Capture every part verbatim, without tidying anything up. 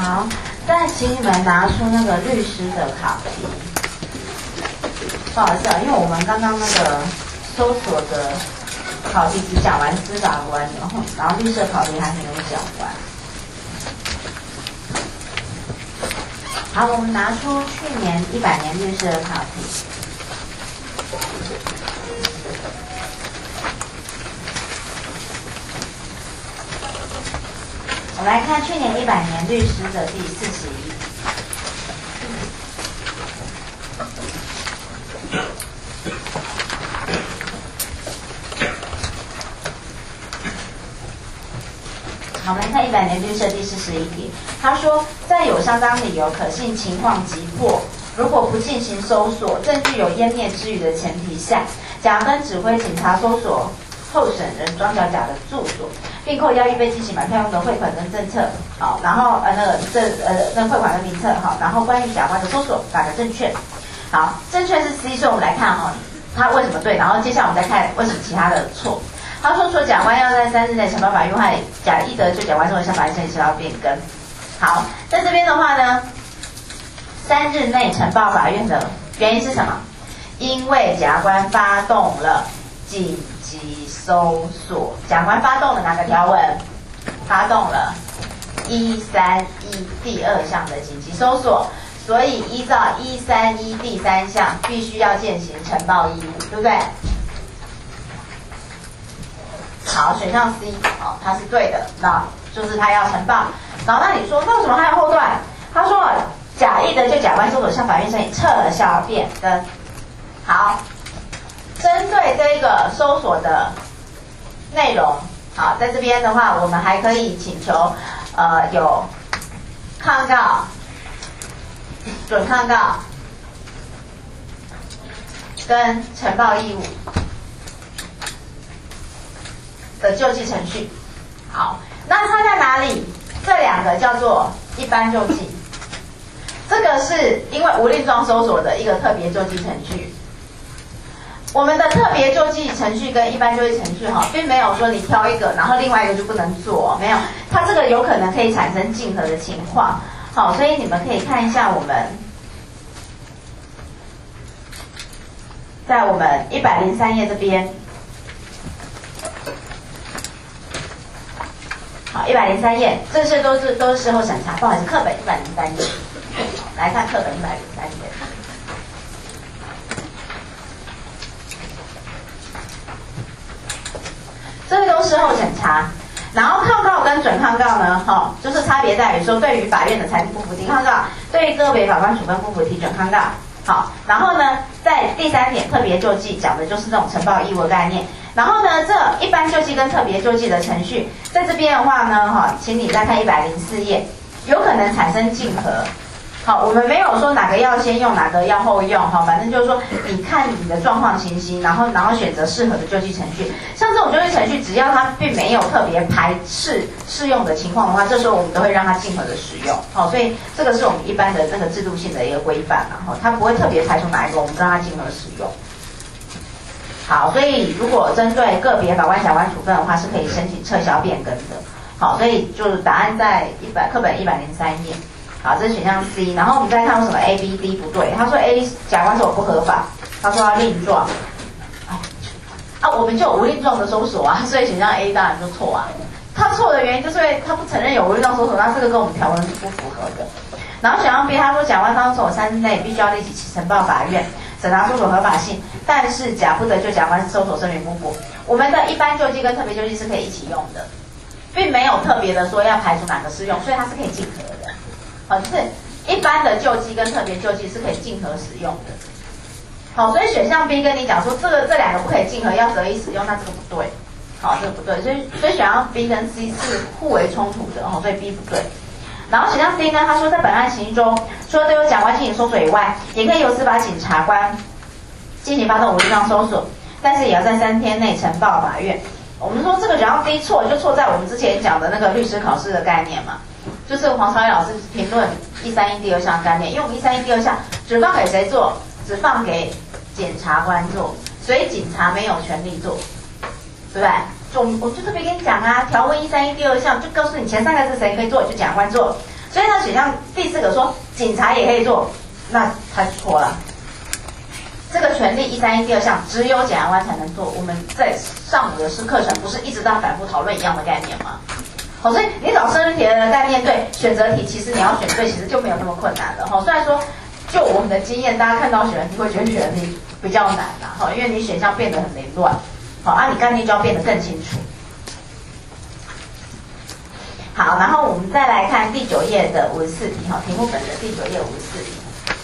好，再请你们拿出那个律师的考题。不好意思啊，因为我们刚刚那个搜索的考题只讲完司法官，然后然后律师的考题还没有讲完。好，我们拿出去年一百年律师的考题。我们来看去年一百年律师的第四十一。好，我们来看一百年律师的第四十一题。他说，在有相当理由、可信情况急迫，如果不进行搜索，证据有湮灭之虞的前提下，甲方指挥警察搜索候审人庄小甲的住所，并扣押预备进行买票用的汇款跟政策，好，然后呃那个这呃那汇款跟名册，好，然后关于甲官的搜索打个正确，好，正确是 C， 所以我们来看哈、哦，他为什么对，然后接下来我们再看为什么其他的错。他说，除了甲官要在三日内呈报法院和甲一得就甲官收回向法院申请要变更。好，在这边的话呢，三日内呈报法院的原因是什么？因为甲官发动了紧急搜索，甲官发动了哪个条文？发动了一三一第二项的紧急搜索，所以依照一三一第三项，必须要践行呈报义务，对不对？好，选项 C， 哦，它是对的，那就是他要呈报。然后那你说，那为什么还有后段？他说，甲一的就甲官搜索向法院申请撤销变更。好，针对这个搜索的内容，好，在这边的话，我们还可以请求，呃，有抗告、准抗告跟呈报义务的救济程序。好，那它在哪里？这两个叫做一般救济，这个是因为无令状搜索的一个特别救济程序。我们的特别救济程序跟一般救济程序哈，并没有说你挑一个，然后另外一个就不能做，没有，它这个有可能可以产生竞合的情况。好，所以你们可以看一下我们在我们一百零三页这边。好，一百零三页，这些都是都是事后审查，不好意思，课本一百零三页，来看课本一百零三页。这些都是事后审查，然后抗告跟准抗告呢，哈、哦，就是差别在于说，对于法院的裁定不服提抗告，对于个别法官处分不服提准抗告。好，然后呢，在第三点特别救济讲的就是这种呈报义务的概念。然后呢，这一般救济跟特别救济的程序，在这边的话呢，哈，请你再看一百零四页，有可能产生竞合。好，我们没有说哪个要先用，哪个要后用，哈，反正就是说，你看你的状况情形，然后然后选择适合的救济程序。像这种救济程序，只要它并没有特别排斥适用的情况的话，这时候我们都会让它竞合的使用。好，所以这个是我们一般的那个制度性的一个规范，然后它不会特别排除哪一个，我们让它竞合使用。好，所以如果针对个别法官、甲官处分的话，是可以申请撤销变更的。好，所以就是答案在一百课本一百零三页。好，这是选项 C。然后我们再看为什么 A、B、D 不对。他说 A 甲官搜索不合法，他说要令状。哎，啊，我们就有无令状的搜索啊，所以选项 A 当然就错啊。他错的原因就是因为他不承认有无令状搜索，那这个跟我们条文是不符合的。然后选项 B， 他说甲官方搜索三日内必须要立即呈报法院。审查搜索合法性，但是甲不得就甲官搜索声明不符。我们的一般救济跟特别救济是可以一起用的，并没有特别的说要排除哪个适用，所以它是可以竞合的。好，就是一般的救济跟特别救济是可以竞合使用的。好，所以选项 B 跟你讲说这个这两个不可以竞合，要择一使用，那这个不对。好，这个不对，所以所以选项 B 跟 C 是互为冲突的，哦，所以 B 不对。然后选项 C 呢，他说在本案情形中，除了对有甲官进行搜索以外，也可以由司法警察官进行发动无令状搜索，但是也要在三天内呈报法院。我们说这个选项 D 错，就错在我们之前讲的那个律师考试的概念嘛，就是黄朝义老师评论一三一第二项概念，因为我们一三一第二项只放给谁做，只放给检察官做，所以警察没有权利做，对不对？就我就特别跟你讲啊，条文一三一第二项就告诉你前三个是谁可以做，就检察官做， 所以呢，选项第四个说警察也可以做，那他错了。这个权利一三一第二项只有检察官才能做。我们在上午的是课程，不是一直在反复讨论一样的概念吗？好、哦，所以你找申论题的概念对，选择题其实你要选对，其实就没有那么困难了。哈、哦，虽然说就我们的经验，大家看到选择题会觉得选择题比较难啦，哈、哦，因为你选项变得很凌乱，好、哦，啊，你概念就要变得更清楚。好，然后我们再来看第九页的五十四题，哈、哦，题目本的第九页五十四题。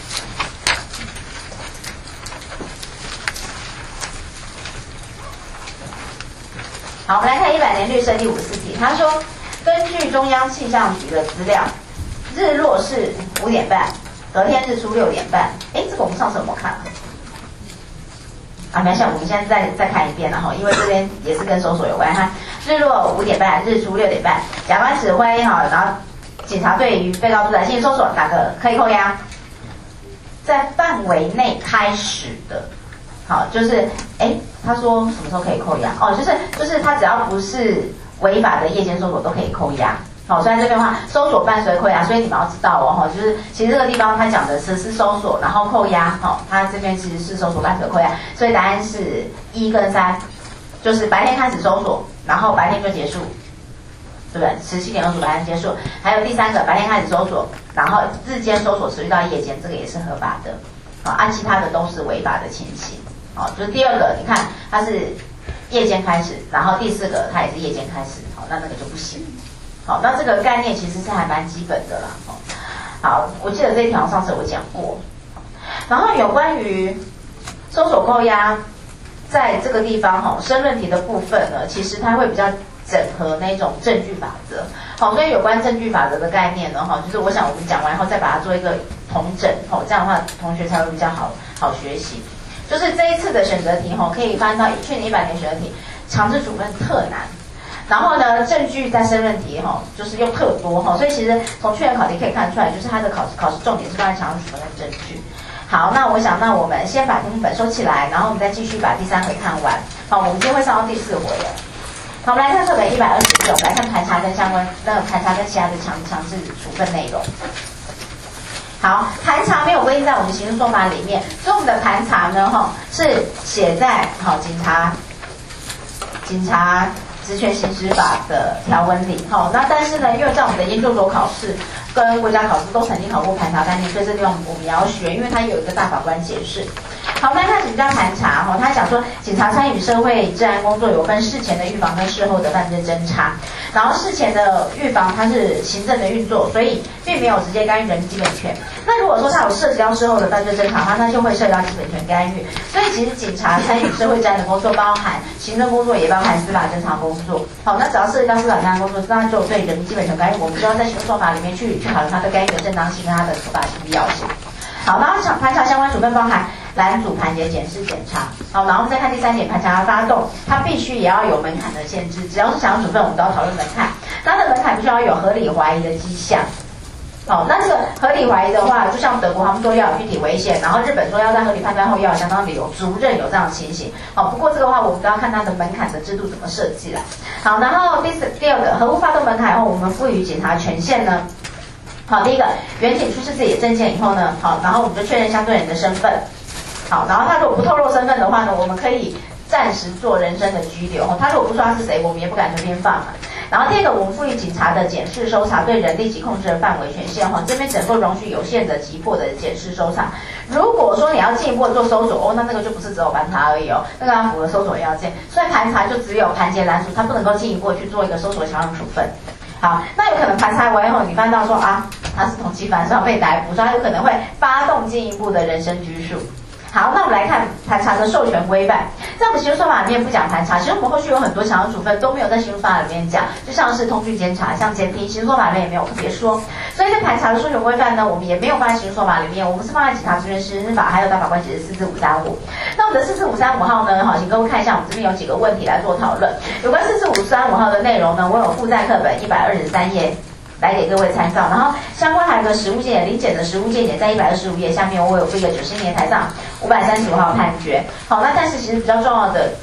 好，我们来看一百年律设第五十四题，他说，根据中央气象局的资料，日落是五点半，隔天日出六点半。哎，这个我们上次有没有看？啊，没事，我们现在再再看一遍了哈，因为这边也是跟搜索有关哈。日落五点半，日出六点半，检察官指挥哈，然后警察对于被告住宅进行搜索，哪个可以扣押？在范围内开始的。好，就是哎，他说什么时候可以扣押？哦，就是就是他只要不是违法的夜间搜索都可以扣押。好，所以这边的话，搜索伴随扣押，所以你们要知道哦，哈，就是其实这个地方他讲的实施搜索，然后扣押，哈，他这边其实是搜索伴随扣押，所以答案是一跟三，就是白天开始搜索，然后白天就结束，对不对？十七点二十五白天结束。还有第三个，白天开始搜索，然后日间搜索持续到夜间，这个也是合法的。啊，按其他的都是违法的情形。好，就是第二个，你看它是夜间开始，然后第四个它也是夜间开始，好，那那个就不行。好，那这个概念其实是还蛮基本的啦。好，我记得这一条上次我讲过。然后有关于搜索扣押，在这个地方哈，申论题的部分呢，其实它会比较整合那种证据法则。好，所以有关证据法则的概念呢，哈，就是我想我们讲完后再把它做一个统整，好，这样的话同学才会比较好好学习。就是这一次的选择题哈，可以翻到去年一百年选择题，强制处分特难。然后呢，证据在申论题哈，就是又特多哈，所以其实从去年考题可以看出来，就是它的考考试重点是放在强制处分跟证据。好，那我想，那我们先把题目本收起来，然后我们再继续把第三回看完。好，我们今天会上到第四回了。好，我们来看课本一百二十六，来看盘查跟相关那个盘查跟其他的强强制处分内容。好，盘查没有规定在我们刑事说法里面，所以我们的盘查呢，哈，是写在好警察警察职权行使法的条文里。好，那但是呢，因为在我们的研究所考试跟国家考试都曾经考过盘查概念，所以这地方我们也要学，因为它有一个大法官解释。好，我们来看什么叫盘查哈，他讲说警察参与社会治安工作有分事前的预防跟事后的犯罪侦查，然后事前的预防它是行政的运作，所以并没有直接干预人基本权。那如果说它有涉及到事后的犯罪侦查，它那就会涉及到基本权干预。所以其实警察参与社会治安的工作，包含行政工作，也包含司法侦查工作。好，那只要涉及到司法侦查工作，那就对人民基本权干预，我们就要在刑事说法里面去去考虑它的干预的正当性跟它的合法性必要性。好，然后盘查相关处分包含拦阻、盘结、检视、检查。好，然后再看第三点，盘查发动，它必须也要有门槛的限制，只要是强制处分，我们都要讨论门槛。它的门槛必须要有合理怀疑的迹象。好，那这个合理怀疑的话，就像德国他们说要有具体危险，然后日本说要在合理判断后要有相当理由，足认有这样的情形。好，不过这个话我们都要看它的门槛的制度怎么设计啦。好，然后第四第二个，合乎发动门槛后，我们赋予警察权限呢？好，第一个，远警出示自己的证件以后呢，好，然后我们就确认相对人的身份。好，然后他如果不透露身份的话呢，我们可以暂时做人身的拘留。他如果不说他是谁，我们也不敢随便放嘛。然后第二个，我们赋予警察的检视搜查对人立即控制的范围权限。哈，这边只能够容许有限的急迫的检视搜查。如果说你要进一步做搜索，哦，那那个就不是只有盘查而已哦，那个要符合搜索要件。所以盘查就只有盘结拦阻，它不能够进一步去做一个搜索强制处分。好，那有可能盘查完后，你翻到说啊，他是通缉犯，是要被逮捕，所以他有可能会发动进一步的人身拘束。好，那我们来看盘查的授权规范，在我们刑事说法里面不讲盘查，其实我们后续有很多强制处分都没有在刑事说法里面讲，就像是通讯监察、像监听，刑事说法里面也没有特别说。所以在盘查的授权规范呢，我们也没有放在刑事说法里面，我们是放在警察职权实施法还有大法官解释四四五三五。那我们的四四五三五号呢，好，请各位看一下，我们这边有几个问题来做讨论。有关四四五三五号的内容呢，我有附在课本一百二十三页。来给各位参照，然后相关还有个实务见解，临检的实务见解在一百二十五页下面，我有附一个九十年台上五百三十五号判决。好，那但是其实比较重要的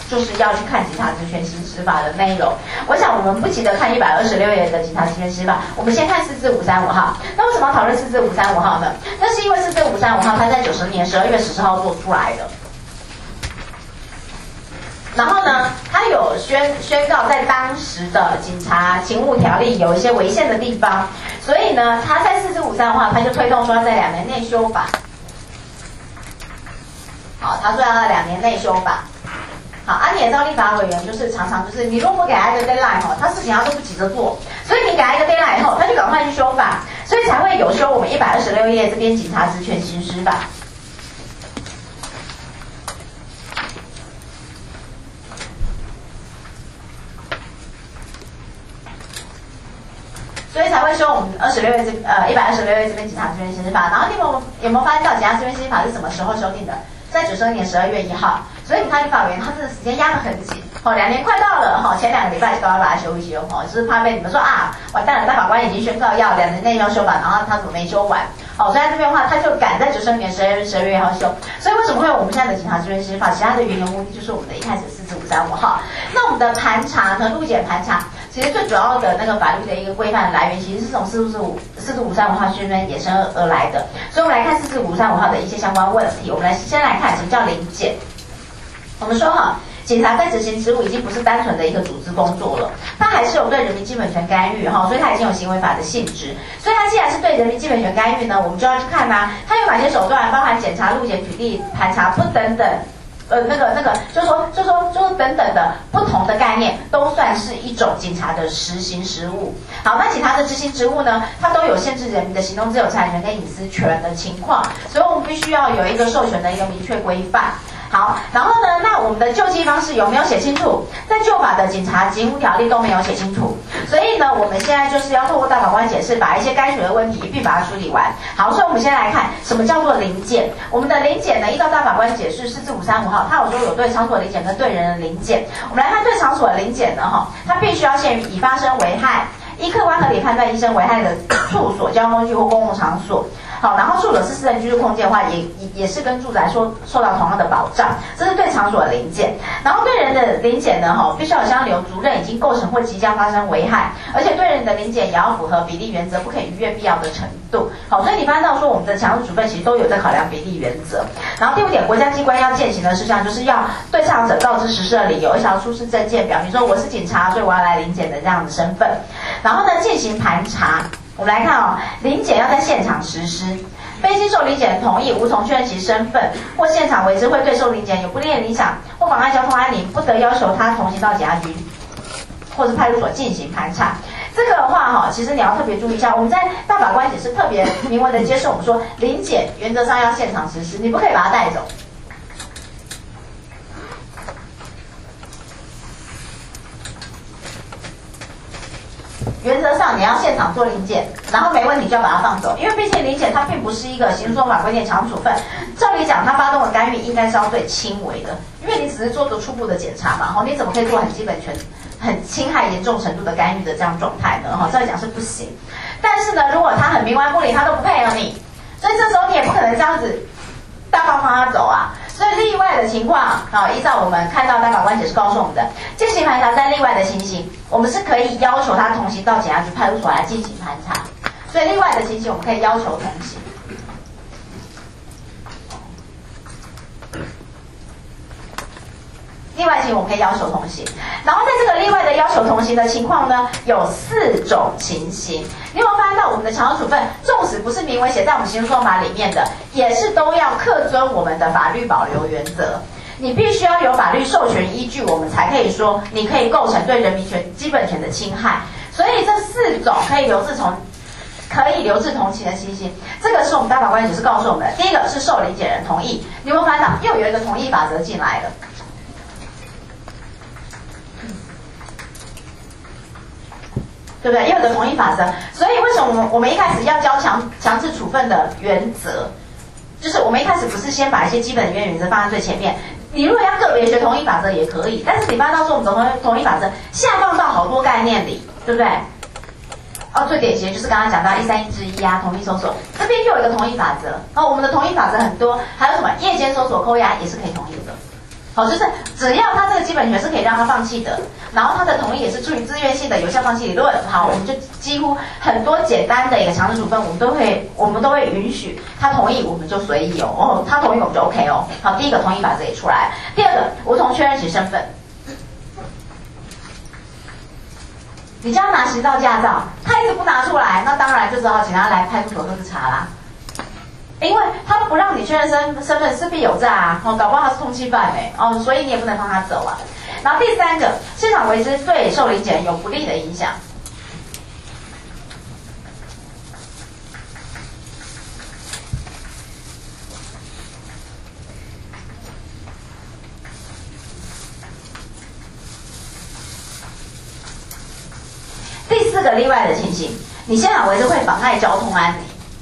就是要去看警察职权行使法的内容。我想我们不急着看一百二十六页的警察职权行使法，我们先看四至五三五号。那为什么要讨论四至五三五号呢？那是因为四至五三五号它在九十年十二月十四号做出来的。然后呢，他有宣宣告在当时的警察勤务条例有一些违宪的地方，所以呢，他在四至五三五号他就推动说要在两年内修法。好，他说要在两年内修法。好，啊，你也知道立法委员就是常常就是你如果不给他一个 deadline 哦，他事情他都不急着做，所以你给他一个 deadline 以后，他就赶快去修法，所以才会有修我们一百二十六页这边警察职权行使法。所以才会说我们二十六页这呃一百二十六页这边警察职权行使法，然后你有有没有发现到警察职权行使法是什么时候修订的？在九十二年十二月一号。所以你看立法委员他这个时间压得很紧，哦，两年快到了哈，前两个礼拜就都要把它修一修，哦，就是怕被你们说啊，完蛋了，大法官已经宣告要两年内要修法，然后他怎么没修完？哦，所以在这边的话，他就赶在九十二年十二月十二月一号修。所以为什么会有我们现在的警察职权行使法？其他的原有目的就是我们的一开始四至五三五号。那我们的盘查呢，路检盘查，其实最主要的那个法律的一个规范来源，其实是从四至五四至五三五号这边衍生而来的。所以我们来看四至五三五号的一些相关问题。我们来先来看什么叫临检。我们说哈，警察在执行职务已经不是单纯的一个组织工作了，它还是有对人民基本权干预哈，所以它已经有行为法的性质。所以它既然是对人民基本权干预呢，我们就要去看呐、啊，它有哪些手段，包含检查、路检、取缔、盘查不等等。呃，那个那个，就说就说就说等等的不同的概念，都算是一种警察的实行职务。好，那警察的执行职务呢，它都有限制人民的行动自由、财产权跟隐私权的情况，所以我们必须要有一个授权的一个明确规范。好，然后呢，那我们的救济方式有没有写清楚？在旧法的警察勤务条例都没有写清楚，所以呢，我们现在就是要透过大法官解释，把一些该处的问题一并把它梳理完。好，所以我们先来看什么叫做临检。我们的临检呢，依照大法官解释四至五三五号，它有说有对场所临检跟对人的临检。我们来看对场所的临检呢，哈，它必须要限于已发生危害，依客观合理判断医生危害的处所、交通工具或公共场所。好，然后住者是私人居住空间的话，也也是跟住宅说受到同样的保障，这是对场所的临检。然后对人的临检呢，哈，必须要有相留主任已经构成或即将发生危害，而且对人的临检也要符合比例原则，不可以逾越必要的程度。好，所以你发现到说我们的强制处分其实都有在考量比例原则。然后第五点，国家机关要践行的事项就是要对上者告知实施的理由，而且要出示证件，表明说我是警察，所以我要来临检的这样的身份。然后呢，进行盘查。我们来看哦，临检要在现场实施，非经受临检人同意，无从确认其身份，或现场为之会对受临检有不利的影响或妨碍交通安宁，不得要求他同行到警察局或是派出所进行盘查。这个的话哈，其实你要特别注意一下，我们在大法官解释特别明文的揭示，我们说临检原则上要现场实施，你不可以把它带走。原则上你要现场做临检，然后没问题就要把它放走，因为毕竟临检它并不是一个刑事诉讼法规定强制处分，照理讲它发动的干预应该是要最轻微的，因为你只是做个初步的检查嘛，哈，你怎么可以做很基本权、很侵害严重程度的干预的这样状态呢？哈，照理讲是不行。但是呢，如果他很冥顽不灵，他都不配合你，所以这时候你也不可能这样子大方放他走啊。所以例外的情况啊，依照我们看到大法官解释告诉我们的，进行盘查在例外的情形，我们是可以要求他同行到检察局、派出所来进行盘查。所以例外的情形，我们可以要求同行。例外情我们可以要求同行，然后在这个例外的要求同行的情况呢，有四种情形。你有没有发现到我们的强制处分，纵使不是明文写在我们刑事诉讼法里面的，也是都要恪遵我们的法律保留原则。你必须要有法律授权依据，我们才可以说你可以构成对人民权基本权的侵害。所以这四种可以留置从可以留置同情的情形，这个是我们大法官解释告诉我们的。第一个是受临检人同意，你有没有发现到又有一个同意法则进来了？对不对？又有个同意法则，所以为什么我们我们一开始要教强强制处分的原则，就是我们一开始不是先把一些基本的原则放在最前面。你如果要个别学同意法则也可以，但是你发现到说我们同同意法则下放到好多概念里，对不对？哦，最典型的就是刚刚讲到一三一之一啊，同意搜索，这边又有一个同意法则。哦，我们的同意法则很多，还有什么夜间搜索、扣押也是可以同意的。 好，就是只要他这个基本权是可以让他放弃的，然后他的同意也是出于自愿性的有效放弃理论，好，我们就几乎很多简单的一个强制处分，我们都会我们都会允许他同意，我们就随意哦，哦，他同意我们就 OK 哦。好，第一个同意把这给出来，第二个无从确认其身份。你叫他拿行照驾照，他一直不拿出来，那当然就只好请他来派出所核查啦。因为他不让你确认身身份，势必有诈啊！哦，搞不好他是通缉犯哎，哦，所以你也不能放他走啊。然后第三个，现场为之对受理检有不利的影响。第四个例外的情形，你现场为之会妨碍交通安宁。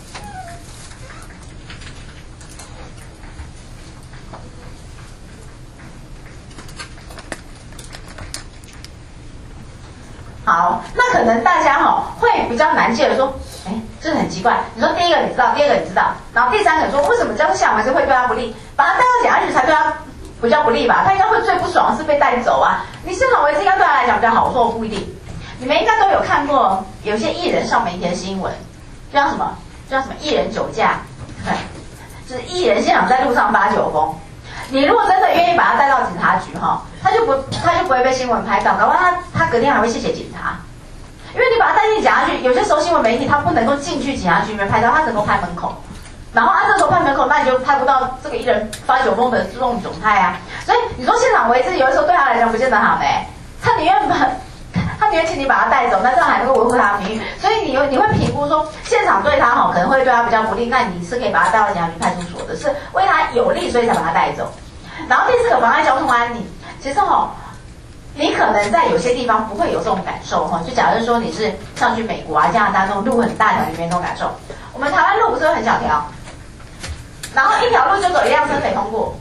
好，那可能大家哈、哦、会比较难接的说，哎，这很奇怪。你说第一个你知道，第二个你知道，然后第三个说为什么这样现场为之会对他不利？把他带到检察局才对他比较不利吧？他应该会最不爽的是被带走啊。你现场为之应该对他来讲比较好，我说我不一定。你们应该都有看过有些艺人上媒体的新闻，就像什么，就像什么艺人酒驾，对，就是艺人现场在路上发酒疯。你如果真的愿意把他带到警察局哈，他就不他就不会被新闻拍到，搞不好他他隔天还会谢谢警察，因为你把他带进警察局，有些时候新闻媒体他不能够进去警察局里面拍到，他只能够拍门口，然后啊这时候拍门口，那你就拍不到这个艺人发酒疯的这种窘态啊，所以你说现场为之，有的时候对他来讲不见得好呢，他宁愿把。他宁愿请你把他带走，那这样还能够维护他的名誉，所以你你会评估说现场对他好可能会对他比较不利，那你是可以把他带到警察局派出所的，是为他有利，所以才把他带走。然后第四个妨碍交通安宁，其实哈、哦，你可能在有些地方不会有这种感受哈，就假如说你是上去美国啊、加拿大那种路很大条里面那种感受，我们台湾路不是很小条，然后一条路就走一辆车可以通过。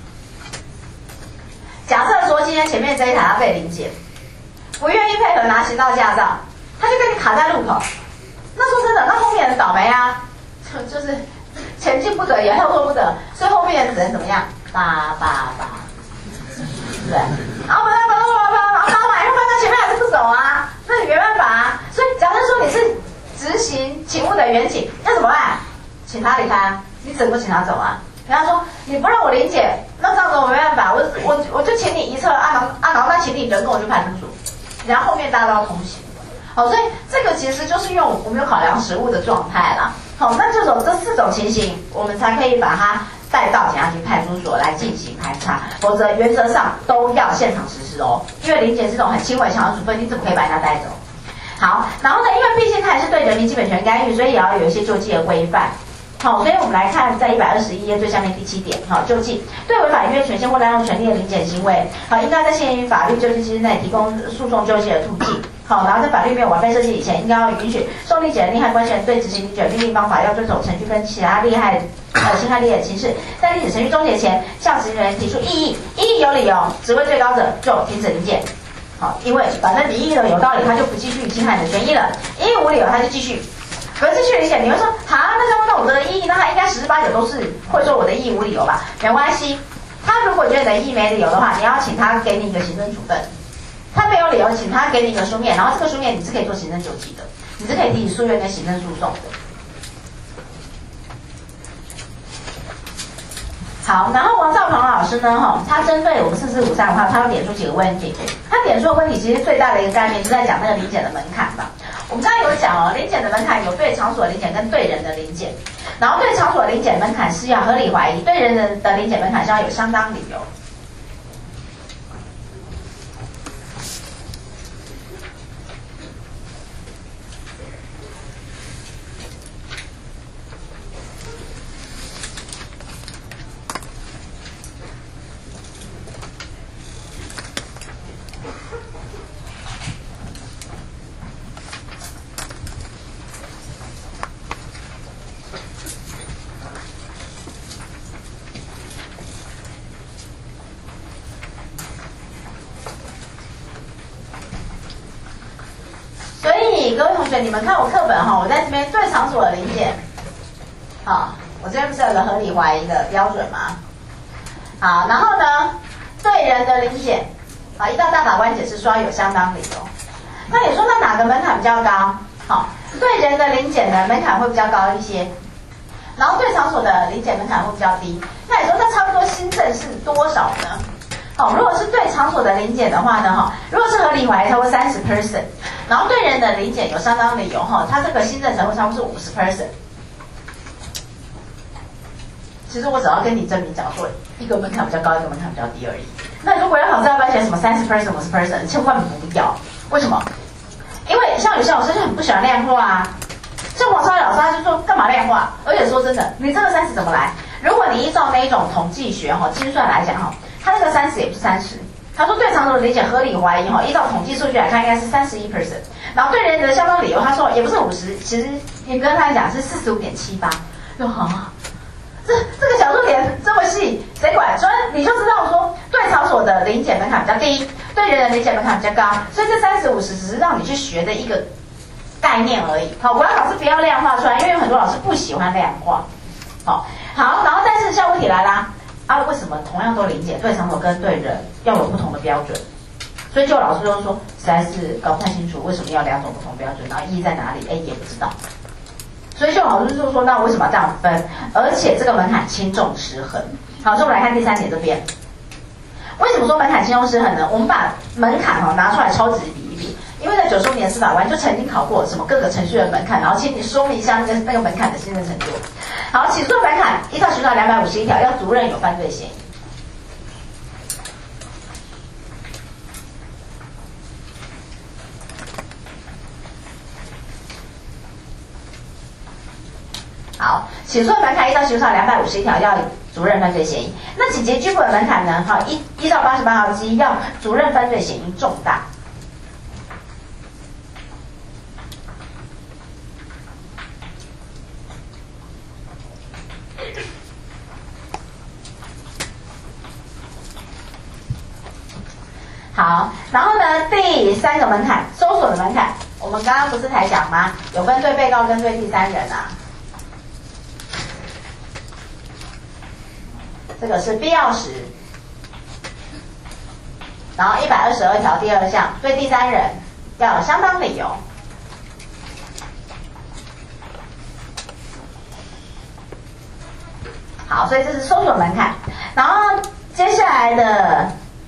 假设说今天前面这一台要被临检。不愿意配合拿行照驾照，他就跟你卡在路口。那说真的，那后面人倒霉啊，就就是前进不得也后退不得，所以后面人只能怎么样？叭叭叭，对不对？然后叭叭叭叭叭，然后他马上翻到前面还是不走啊，那你没办法啊。所以假设说你是执行勤务的员警，要怎么办？请他离开啊，你只能够请他走啊。人家说你不让我临检，那这样子我没办法，我我我就请你一侧啊，然后啊然后那请你人跟我去派出所。然后后面大家都要通行，好，所以这个其实就是用我们有考量实务的状态啦。好，那这种这四种情形，我们才可以把它带到检察局派出所来进行排查，否则原则上都要现场实施哦。因为临检是种很轻微强制处分，你怎么可以把人家带走？好，然后呢，因为毕竟它也是对人民基本权干预，所以也要有一些救济的规范。好，所以我们来看在一百二十一页最下面第七点，好，救济对违反逾越权限或滥用权利的临检行为，好，应该在现行法律救济期内提供诉讼救济的途径。好，然后在法律没有违背设计以前，应该要允许受理检的利害关系人对执行理检命令方法要遵守程序跟其他利害呃侵害利益的形式，在立检程序终结前向执行人提出异议，异议有理由，职位最高者就停止临检。好，因为反正你异议的有道理，他就不继续侵害你的权益了；异议无理由，他就继续。可是继续理解，你会说，好，那这样那我的异议，那他应该十之八九都是会说我的异议无理由吧？没关系，他如果觉得你的异议没理由的话，你要请他给你一个行政处分。他没有理由，请他给你一个书面，然后这个书面你是可以做行政救济的，你是可以提起诉愿跟行政诉讼的。好，然后王兆鹏老师呢，哈，他针对我们四四五三的话，他有点出几个问题。他点出的问题其实最大的一个概念是在讲那个临检的门槛吧。我们刚才有讲哦，临检的门槛有对场所临检跟对人的临检，然后对场所临检门槛是要合理怀疑，对人的临检门槛是要有相当理由。各位同学，你们看我课本哈，我在这边对场所的临检，好，我这边不是有个合理怀疑的标准吗？好，然后呢， 对人的临检，啊，一到大法官解释说要有相当理由。那你说那哪个门槛比较高？好，对人的临检呢门槛会比较高一些，然后对场所的临检门槛会比较低。那你说那差不多新政是多少呢？好，如果是对场所的临检的话呢，哈，如果是合理怀疑，它会三十 percent， 然后对人的临检有相当理由，哈，它这个新政成分差不多是五十 percent。其实我只要跟你证明讲说，一个门槛比较高，一个门槛比较低而已。那如果要考试要不要写什么三十 percent、五十 percent， 千万不要。为什么？因为像有些老师就很不喜欢量化啊，像黄超老师他就说干嘛量化？而且说真的，你这个三十怎么来？如果你依照那一种统计学哈精算来讲哈，他那个三十也不是三十，他说对场所的理解合理怀疑哈，依照统计数据来看应该是三十一 percent， 然后对人的相当理由他说也不是五十，其实你跟他讲是四十五点七八，就好。这这个小数点这么细，谁管？所以你就知道说，对场所的临检门槛比较低，对人的临检门槛比较高，所以这三十五十只是让你去学的一个概念而已。好，我要老师不要量化出来，因为有很多老师不喜欢量化。好，好，然后但是下问题来啦，啊，为什么同样都临检，对场所跟对人要有不同的标准？所以就有老师就说，实在是搞不太清楚为什么要两种不同标准，然后意义在哪里？哎，也不知道。所以就老师就说，那为什么要这样分？而且这个门槛轻重失衡。好，所以我们来看第三点这边，为什么说门槛轻重失衡呢？我们把门槛哈拿出来超值比一比，因为在九十五年司法官就曾经考过什么各个程序的门槛，然后请你说明一下那个那个门槛的信任程度。好，起诉的门槛依照刑法两百五十一条，要主任有犯罪嫌疑。好，起诉的门槛依照刑法两百五十一条要主任犯罪嫌疑。那紧急拘捕的门槛呢？好，依依照八十八号之一要主任犯罪嫌疑重大。好，然后呢，第三个门槛，搜索的门槛，我们刚刚不是才讲吗？有分对被告跟对第三人啊。这个是必要时，然后一百二十二条第二项，对第三人要有相当理由。好，所以这是搜索门槛，然后接下来的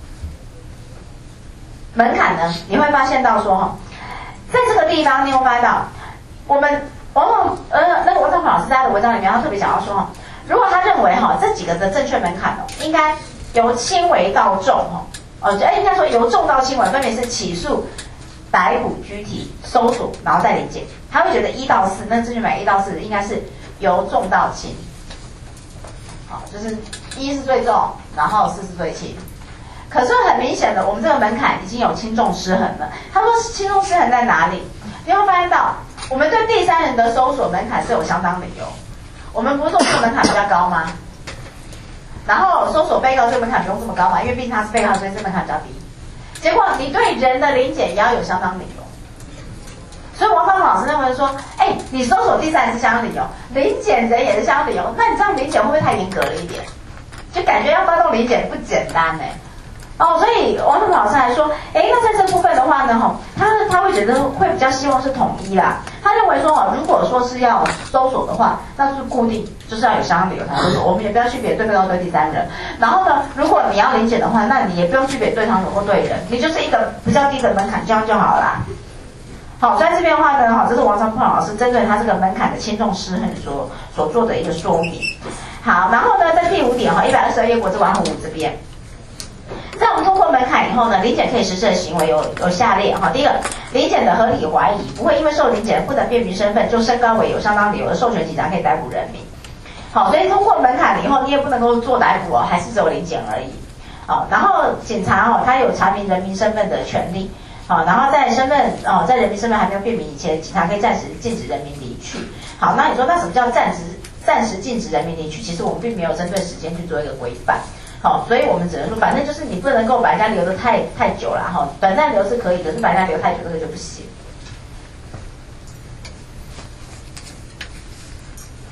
门槛呢，你会发现到说哈，在这个地方你会发现到，我们王总呃那个王兆鹏老师在他的文章里面，他特别讲到说哈，如果他认为哈这几个的正确门槛哦，应该由轻微到重哈，呃，哎应该说由重到轻微，分别是起诉、逮捕、拘提、搜索，然后再临检。他会觉得一到四，那证据门槛一到四应该是由重到轻，好，就是一是最重，然后四是最轻。可是很明显的，我们这个门槛已经有轻重失衡了。他说轻重失衡在哪里？你会发现到，我们对第三人的搜索门槛是有相当理由。我们不是说这个门槛比较高吗？然后搜索被告这个门槛不用这么高嘛，因为毕竟他是被告，所以这个门槛比较低。结果你对人的临检也要有相当理由。所以王芳老师认为说，哎，你搜索第三人是相当理由，临检人也是相当理由，那你这样临检会不会太严格了一点？就感觉要发动临检不简单哎。哦，所以王芳老师还说，哎，那在这部分的话呢，哈，他他会觉得会比较希望是统一啦。他认为说，哦，如果说是要搜索的话，那是固定，就是要有相当理由才搜索。我们也不要区别对被告对第三人。然后呢，如果你要临检的话，那你也不用区别对场所或对人，你就是一个比较低的门槛，这样就好啦。好，在这边的话呢，好，这是王长胖老师针对他这个门槛的轻重失衡所所做的一个说明。好，然后呢，在第五点哈，一百二十二页国字网五这边。在我们通过门槛以后呢，临检可以实施的行为有有下列哈。第一个，临检的合理怀疑，不会因为受临检不能辨明身份，就升高为有相当理由的授权警察可以逮捕人民。好，所以通过门槛以后，你也不能够做逮捕哦，还是只有临检而已。好，然后警察哦，他有查明人民身份的权利。好，然后在身份哦，在人民身份还没有辨明以前，警察可以暂时禁止人民离去。好，那你说那什么叫暂时暂时禁止人民离去？其实我们并没有针对时间去做一个规范。好，所以我们只能说，反正就是你不能够把人家留得太太久了哈，短暂留是可以，可是把人家留太久这个就不行。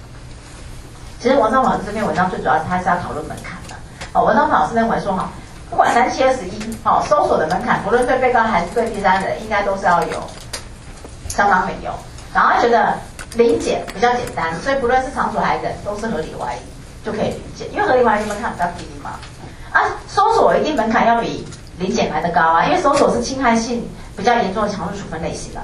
其实王章老师这篇文章最主要是他是要讨论门槛的。哦，王章老师认为说哈， 不管三七二十一，哦，搜索的门槛，不论对被告还是对第三人，应该都是要有相当没有。然后他觉得临检比较简单，所以不论是场所还是人，都是合理怀疑就可以临检，因为合理怀疑门槛比较低嘛。啊，搜索一定门槛要比临检来的高啊，因为搜索是侵害性比较严重的强制处分类型的。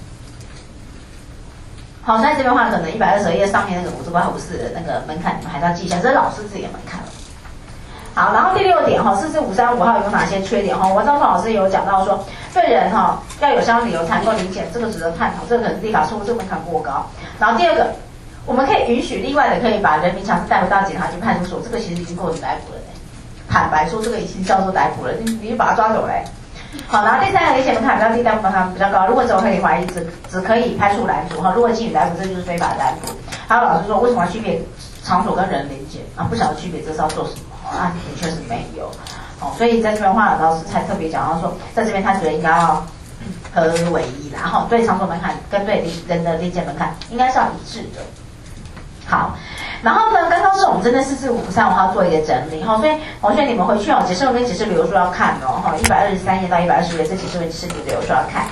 好，所以这边的话，可能一百二十页上面那个五十块五四的那个门槛，你们还是要记一下，这是老师自己的门槛了。好，然后第六点哈，四四五三五号有哪些缺点哈？王章凤老师有讲到说，对人哈要有相当理由才能够理解，这个值得探讨，这个可能立法错误，这个门槛过高。然后第二个，我们可以允许例外的可以把人民强制带回到警察局派出所，这个其实已经够你逮捕了呢。坦白说，这个已经叫做逮捕了，你你就把他抓走嘞。好，然后第三个理解门槛比较低，逮捕门槛比较高。如果只有合理怀疑，只只可以派出拦阻哈。如果禁止逮捕，这就是非法逮捕。还有老师说，为什么要区别场所跟人临检啊？不晓得区别这是要做什么？啊，的确是没有，哦，所以在这边的话，老师才特别讲到说，在这边他觉得应该要合而为一啦，然后对场所门槛跟对人的理解门槛应该是要一致的。好，然后呢，刚刚是我们针对四四五三五号做一个整理哈，所以同学你们回去哦，解释文跟解释流书要看哦，哈，一百二十三页到一百二十页这解释文、解释流书要看。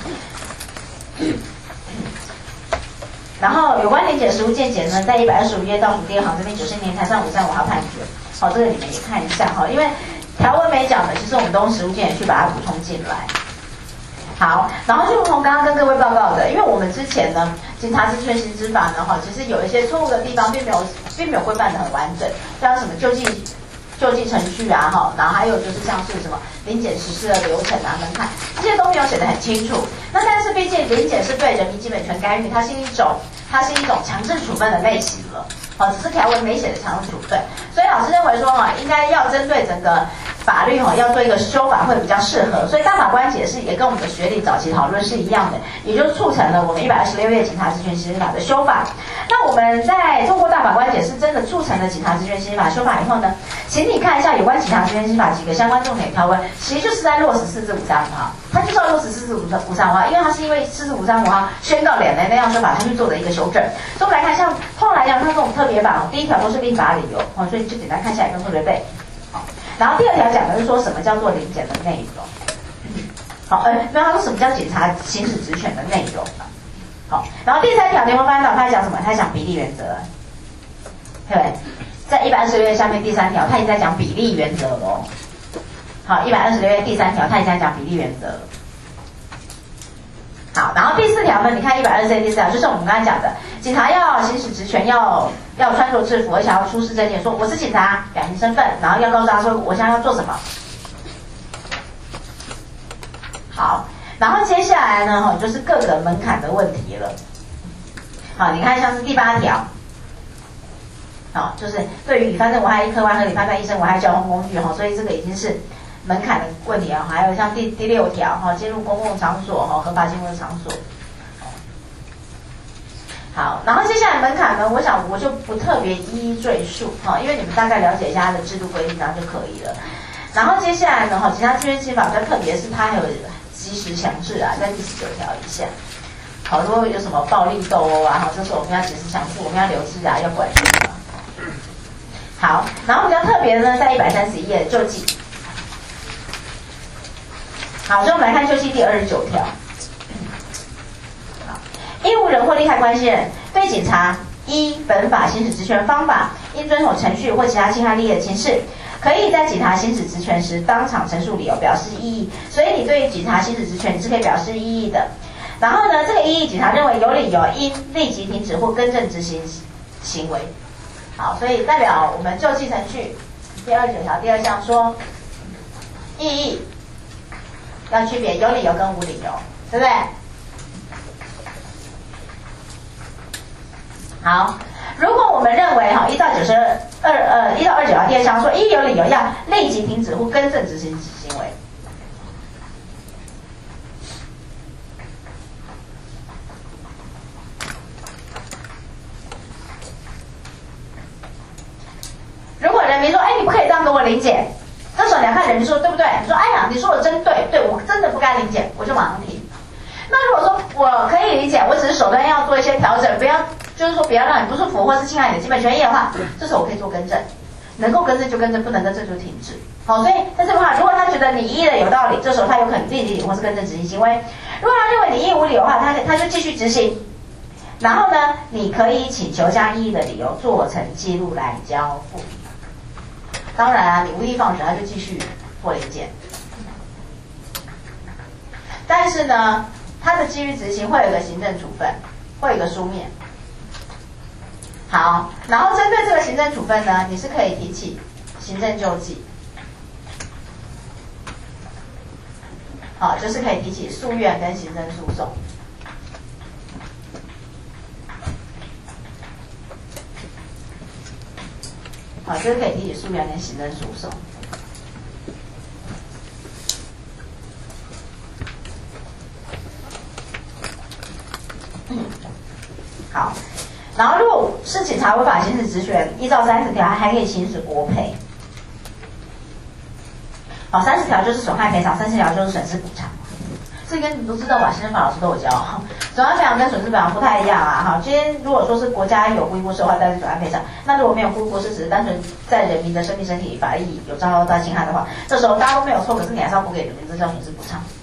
然后有关理解实务见解呢，在一百二十五页倒数第二行这边九十年台上五三五号判决。好，这个你们也看一下哈，因为条文没讲的，其实我们都用实务见解去把它补充进来。好，然后就如同刚刚跟各位报告的，因为我们之前呢，警察职权行使法呢，哈，其实有一些错误的地方，并没有并没有规范的很完整，像什么救济救济程序啊，哈，然后还有就是像是什么临检实施的流程啊、门槛，这些都没有写得很清楚。那但是毕竟临检是对人民基本权干预，它是一种它是一种强制处分的类型了。哦，只是条文没写的强制处分，所以老师认为说哈，应该要针对整个法律哈，要做一个修法会比较适合。所以大法官解释也跟我们的学理早期讨论是一样的，也就促成了我们一百二十六页警察职权行使法的修法。那我们在通过大法官解释真的促成了警察职权行使法修法以后呢，请你看一下有关警察职权行使法几个相关重点条文，其实就是在落实四四五三五号，它就是要落实四四五三五号，因为它是因为四四五三五号宣告两年内要修法，它去做的一个修正。所以我们来看，像后来讲它这种特别法，第一条都是立法理由，哦，所以就简单看下来跟会不会背。好，然后第二条讲的是说什么叫做临检的内容。好，呃，那他说什么叫警察行使职权的内容？好，然后第三条你会发现到他讲什么？他讲比例原则，对不对？在一百二十六页下面第三条，他已经在讲比例原则喽。好，一百二十六页第三条，他已经在讲比例原则。好，然后第四条呢？你看一百二十页第四条，就是我们刚才讲的，警察要行使职权，要要穿着制服，而且要出示证件，说我是警察，表明身份，然后要告诉他说我现在要做什么。好，然后接下来呢，哈，就是各个门槛的问题了。好，你看像是第八条，好，就是对于乙发生危害客观合理判断医生危害交通工具，哈，所以这个已经是门槛的问题啊。还有像第第六条，哈，进入公共场所，哈，合法进入的场所。好，然后接下来门槛呢，我想我就不特别一一赘述，哈，因为你们大概了解一下它的制度规定，这样就可以了。然后接下来呢，哈，警察职权行使法比较特别是它还有及时强制啊，在第十九条以下。好，如果有什么暴力斗殴啊，哈，这时候我们要及时强制，我们要留置啊，要管制啊。好，然后比较特别的呢，在一百三十一页救济。好，所以我们来看救济第二十九条。好，义务人或利害关系人对警察依本法行使职权方法，应遵守程序或其他侵害利益的情事，可以在警察行使职权时当场陈述理由，表示异议。所以你对于警察行使职权你是可以表示异议的。然后呢，这个异议警察认为有理由，应立即停止或更正执行行为。好，所以代表我们救济程序第二十九条第二项说，异议要区别有理由跟无理由，对不对？好，如果我们认为哈，依照九十二呃一到二十九条第二项说，一有理由要立即停止或更正执行行为。如果人民说，哎，你不可以这样跟我理解，这时候你要看人民说对不对？你说，哎呀，你说的真对，对我真的不该理解，我就马上停。那如果说我可以理解，我只是手段要做一些调整，不要就是说不要让你不舒服或是侵害你的基本权益的话，这时候我可以做更正，能够更正就更正，不能更正就停止。 好，所以在这句话，如果他觉得你异议的有道理，这时候他有可能自己提醒或是更正执行行为；如果他认为你异议无理的话，他他就继续执行。然后呢，你可以请求将异议的理由做成记录来交付。当然啊，你无意放水，他就继续做零件。但是呢，他的继续执行会有一个行政处分，会有一个书面。好，然后针对这个行政处分呢，你是可以提起行政救济。好，就是可以提起诉愿跟行政诉讼。好，就是可以提起诉愿跟行政诉讼。嗯，好。然后，如果是警察违法行使职权，依照三十条还可以行使国赔。好，三十条就是损害赔偿，三十条就是损失补偿。这跟你都知道吧？行政法老师都有教。损害赔偿跟损失补偿不太一样啊。哈，今天如果说是国家有故意过失的话，但是损害赔偿；那如果没有故意过失，只是单纯在人民的生命、身体、法益有遭到到侵害的话，这时候大家都没有错，可是你还是要补给人民，这叫损失补偿。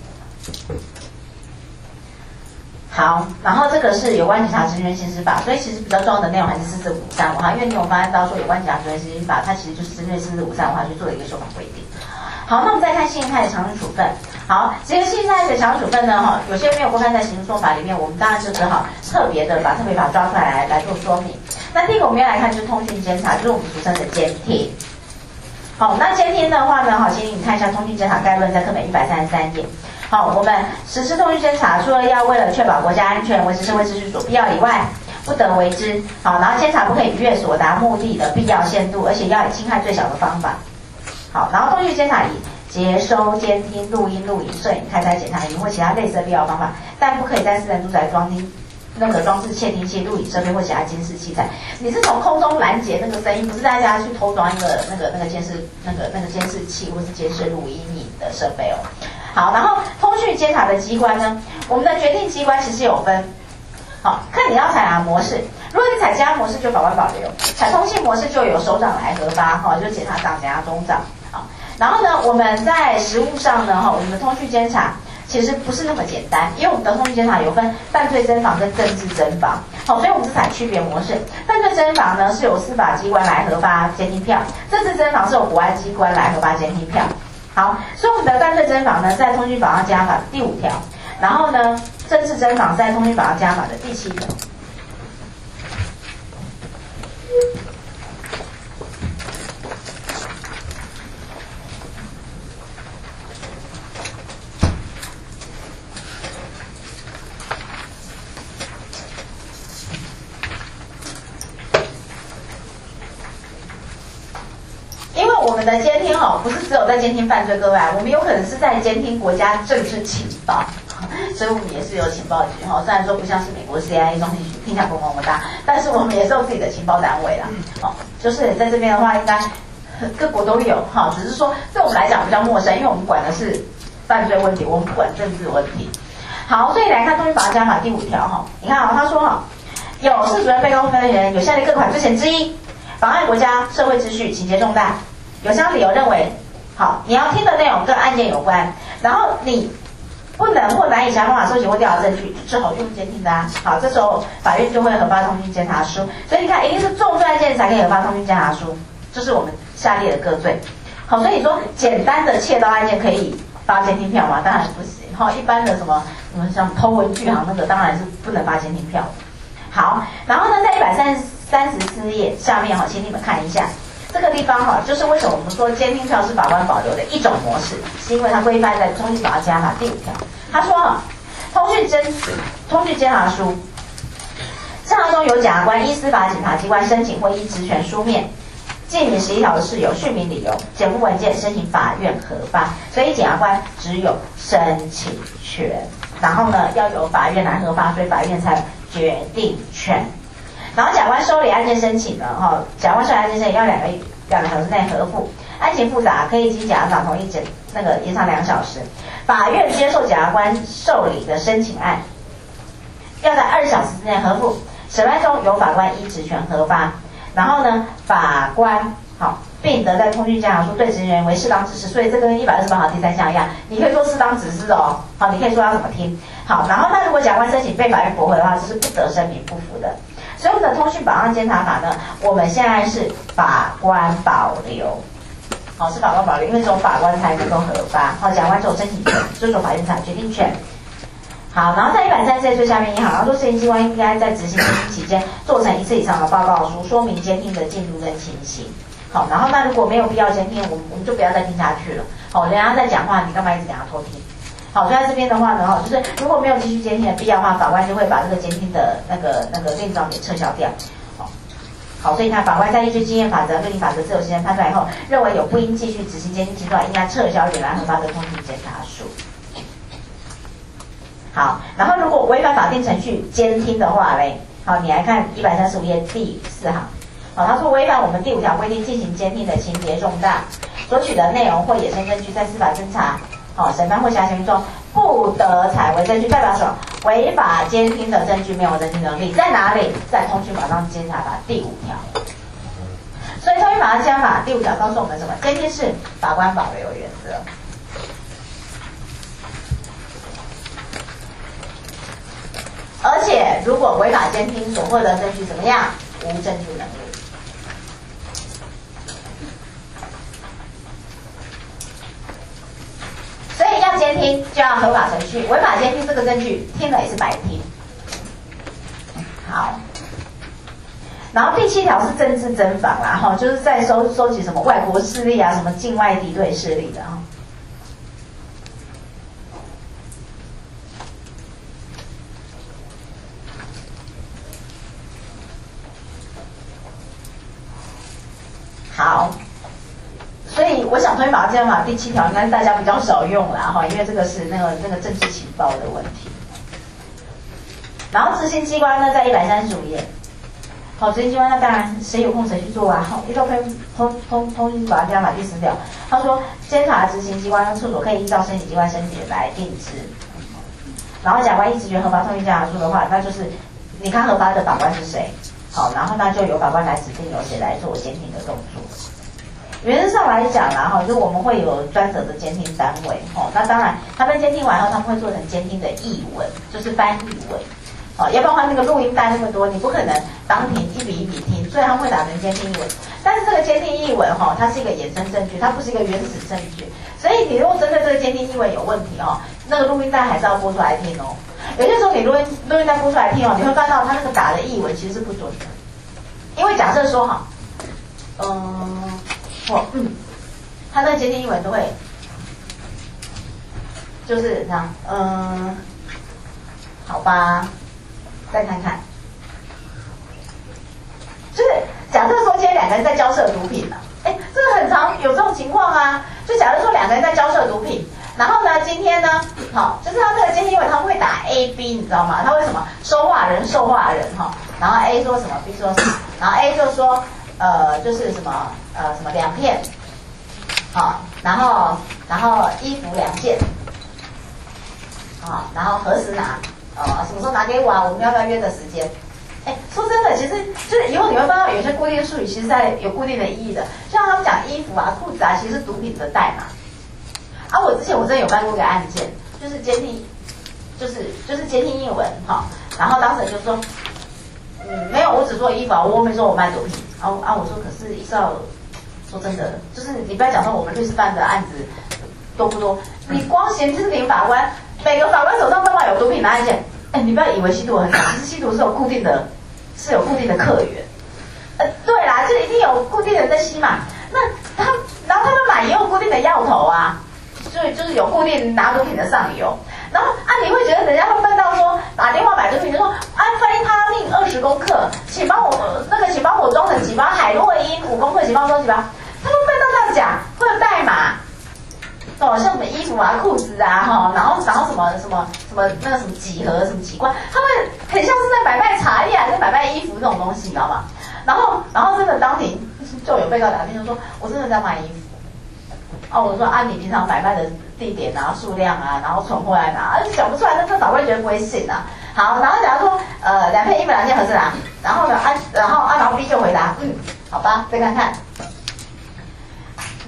好，然后这个是有关警察职权行使法，所以其实比较重要的内容还是四四五三五哈，因为你有发现到说有关警察职权行使法，它其实就是针对四四五三五哈去做的一个修法规定。好，那我们再看性态的强制处分。好，这个性态的强制处分呢，哈，有些没有规范在刑事诉讼法里面，我们当然就只好特别的把特别法抓出来来做说明。那第一个我们要来看就是通讯监察，就是我们俗称的监听。好，那监听的话呢，好，请你看一下通讯监察概论，在课本一百三十三页。好，我们实施通讯监察，除了要为了确保国家安全、维持社会秩序所必要以外，不得为之。好，然后监察不可以逾越所达目的的必要限度，而且要以侵害最小的方法。好，然后通讯监察以接收、监听、录音、录影、摄影、开采、检查、影或其他类似的必要方法，但不可以在私人住宅装听那个装置窃听器、录影设备或其他监视器材。你是从空中拦截那个声音，不是大家去偷装一个那个那个监视那个那个监视器或是监视录音影的设备哦。好，然后通讯监察的机关呢，我们的决定机关其实有分，好，看你要采哪模式。如果你采家模式，就法官保留；采通信模式，就由首长来核发，哈，就是检察长、检察总长。好，然后呢，我们在实务上呢，哈，我们的通讯监察其实不是那么简单，因为我们的通讯监察有分犯罪侦防跟政治侦防，好，所以我们是采区别模式。犯罪侦防呢是由司法机关来核发监听票，政治侦防是由国安机关来核发监听票。好，所以我们的犯罪侦防呢，在通讯法上加法的第五条，然后呢，政治侦防在通讯法上加法的第七条。我们的监听哦，不是只有在监听犯罪，各位啊，我们有可能是在监听国家政治情报，所以我们也是有情报局哈。虽然说不像是美国 C I A 中情局听起来规模那么大，但是我们也是有自己的情报单位啦。哦，就是在这边的话，应该各国都有哈，只是说对我们来讲比较陌生，因为我们管的是犯罪问题，我们不管政治问题。好，所以来看《通讯法加法》第五条哈，你看啊，他说哈，有事主任、被告或分罪人有下列各款罪嫌之一，妨碍国家社会秩序，情节重大。有相理由认为，好，你要听的内容跟案件有关，然后你不能或难以其他方法收集或调查证据，只好用监听的啊。好，这时候法院就会核发通讯监察书。所以你看，一定是重罪案件才可以核发通讯监察书，这是我们下列的各罪。好，所以你说简单的窃盗案件可以发监听票吗？当然不行。好，一般的什么什么像偷文具行那个，当然是不能发监听票的。好，然后呢，在一百三十三十四页下面哈，请你们看一下。这个地方哈，就是为什么我们说监听票是法官保留的一种模式，是因为它规范在《通讯法加法》第五条。他说哈，通讯侦通讯监察书，侦查中由检察官依司法检察机关申请或依职权书面，记明十一条的事由、讯明理由、检附文件，申请法院核发。所以检察官只有申请权，然后呢要由法院来核发，所以法院才有决定权。然后检察官受理案件申请呢，哈，检察官受理案件申请要两个两个小时内核付，案情复杂可以经检察长同意检那个延长两小时。法院接受检察官受理的申请案，要在二十小时之内核付。审判中由法官依职权核发。然后呢，法官好并得在通讯监察书对执行人员为适当指示，所以这跟一百二十八条第三项一样，你可以做适当指示哦。好，你可以说要怎么听。好，然后他如果甲官申请被法院驳回的话，就是不得声明不服的。所以我们的通讯保障监察法呢，我们现在是法官保留。好，是法官保留，因为只有法官才能够核发。好，甲官只有申请权，遵守法院才决定权。好，然后在一百三十页最下面一行，然后说执行机关应该在执行监听期间做成一次以上的报告书，说明监听的进度跟情形。好，然后那如果没有必要监听，我们我们就不要再听下去了。好，人家在讲话，你干嘛一直给他偷听？好，所以在这边的话呢，哈，就是如果没有继续监听的必要的话，法官就会把这个监听的那个那个令状给撤销掉。好，好，所以看法官在依据经验法则、论理法则、自由时间判断以后，认为有不应继续执行监听阶段，应该撤销原来核发的通讯监察书。好，然后如果违反法定程序监听的话嘞，好，你来看一百三十五页第四行。好，他说违反我们第五条规定进行监听的情节重大，所取得内容或衍生证据在司法侦查、好审判或辖权中不得采为证据，代表什么？违法监听的证据没有侦听能力，在哪里？在通讯保障监察法第五条。所以通讯保障监察法第五条告诉我们什么？监听是法官保留原则。而且，如果违法监听所获得证据怎么样？无证据能力。所以要监听就要合法程序，违法监听这个证据听了也是白听。好，然后第七条是政治侦访啦，哈，就是在收收集什么外国势力啊，什么境外敌对势力的哈。好，所以我想通讯保障监察法第七条应该是大家比较少用啦哈，因为这个是那个那个政治情报的问题。然后执行机关呢，在一百三十五页。好，执行机关那当然谁有空谁去做啊。好，依照通通通通讯保障监察法第十条，他说监察执行机关跟处所可以依照申请机关申请来定之。然后甲官依职权核发通讯监察书的话，那就是你看核发的法官是谁。好，然后那就由法官来指定由谁来做监听的动作。原则上来讲啦，哈，就是我们会有专责的监听单位，哦，那当然他们监听完后，他们会做成监听的译文，就是翻译文，哦，要不然的话那个录音带那么多，你不可能当庭一笔一笔听，所以他们会打成监听译文。但是这个监听译文，哈，它是一个衍生证据，它不是一个原始证据，所以你如果针对这个监听译文有问题，哦，那个录音带还是要播出来听哦。有些时候你录音录音带播出来听哦，你会看到他那个打的译文其实是不准的，因为假设说哈，嗯，我嗯，他那个监听译文都会，就是这样，嗯，好吧，再看看，就是假设说今天两个人在交涉毒品了，哎，这个很常有这种情况啊，就假如说两个人在交涉毒品。然后呢，今天呢，好，就是他这个监听，因为他们会打 A、B， 你知道吗？他会什么收话人、受话人哈，然后 A 说什么 ，B 说什么，然后 A 就说，呃，就是什么呃什么两片，好，然后然后衣服两件，好，然后何时拿，呃，什么时候拿给我啊？我们要不要约的时间？哎，说真的，其实就是以后你会发现有些固定的术语，其实在有固定的意义的，像他们讲衣服啊、裤子啊，其实是毒品的代码。啊，我之前我真的有办过一个案件，就是监听，就是就是监听英文哈，然后当时就说，嗯，没有，我只做衣服啊，我没说我卖毒品。啊啊，我说可是依照，说真的，就是你不要讲说我们律师办的案子多不多，你光嫌知识庭法官，每个法官手上都有毒品的案件，哎，你不要以为吸毒很少，其实吸毒是有固定的，是有固定的客源。呃，对啦，就一定有固定的人在吸嘛。那他，然后他们买也有固定的药头啊。所以就是有固定拿毒品的上游，然后啊，你会觉得人家会笨到说打电话买毒品，就说安非他命二十公克，请帮我那个，请帮我装成几包海洛因五公克，请帮我装几包，他们笨到这样讲，会有代码，哦，像什么衣服啊、裤子啊，哈，然后然后什么什么什么那个什么几何什么几罐，他们很像是在买卖茶叶，还是买卖衣服这种东西，你知道吗？然后然后真的当庭就有被告打电话说，我真的在卖衣服。哦，我说按、啊、你平常买卖的地点啊、数量啊，然后存货来拿，想不出来，那这法官觉得不会信啊。好，然后假如说呃两片衣服两件合适拿，然后呢按、啊、然后啊然后 B 就回答嗯好吧，再看看。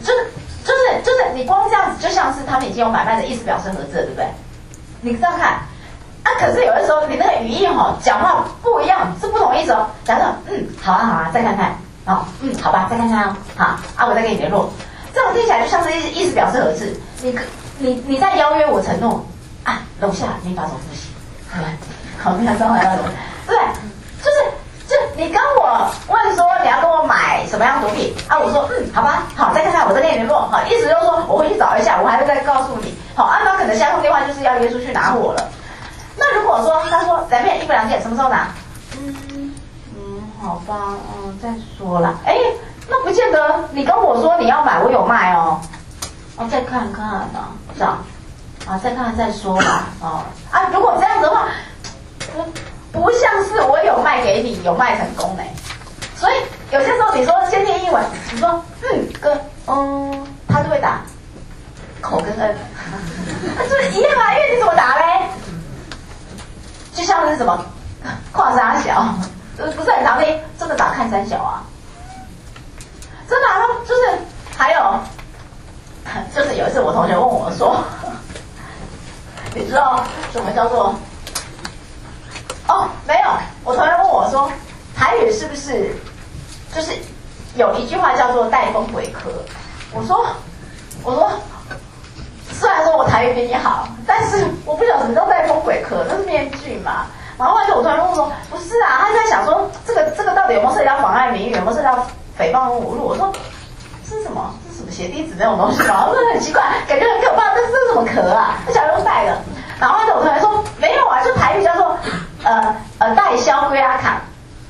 就是就是就是你光这样子，就像是他们已经有买卖的意思表示合致了，对不对？你这样看，啊，可是有的时候你那个语义哈、哦，讲话不一样，是不同意思哦。假设嗯，好啊好啊，再看看，哦，嗯，好吧，再看看哦，好啊，我再跟你联络。这种听起来就像是意思表示合致，你你你在邀约我承诺啊，楼下你把手复习，好吧，好，没有伤害到什么，对，就是就你跟我问说你要跟我买什么样毒品啊，我说嗯，好吧，好，再看看，我再跟你联络，好，意思就是说我回去找一下，我还会再告诉你，好，啊，那可能下通电话就是要约出去拿货了。那如果说他说咱们一不两件，什么时候拿？嗯嗯，好吧，嗯，再说啦，哎。那不见得，你跟我说你要买，我有卖哦，我、哦、再看看啊，这样啊，再看看再说吧，哦啊，如果这样子的话，不不像是我有卖给你，有卖成功呢。所以有些时候你说先听英文，你说嗯跟嗯，他就会打口跟恩，就是一样啊，因为你怎么打嘞？就像是什么跨三小，就是不是很常听，真的打看三小啊。真的、啊，就是还有，就是有一次我同学问我说，你知道什么叫做？哦，没有，我同学问我说，台语是不是就是有一句话叫做带风鬼壳？我说，我说，虽然说我台语比你好，但是我不晓得什么叫带风鬼壳，那是面具嘛。然后就我突然问我说，不是啊，他在想说这个这个到底有没有涉及到妨碍名誉，有没有涉及到诽谤侮辱？我说这是什么？这是什么血滴子那种东西吗？我说很奇怪，感觉很可怕，但是这是什么壳啊？他小用带的。然后我同学说没有啊，就台语叫做呃呃代销龟阿卡。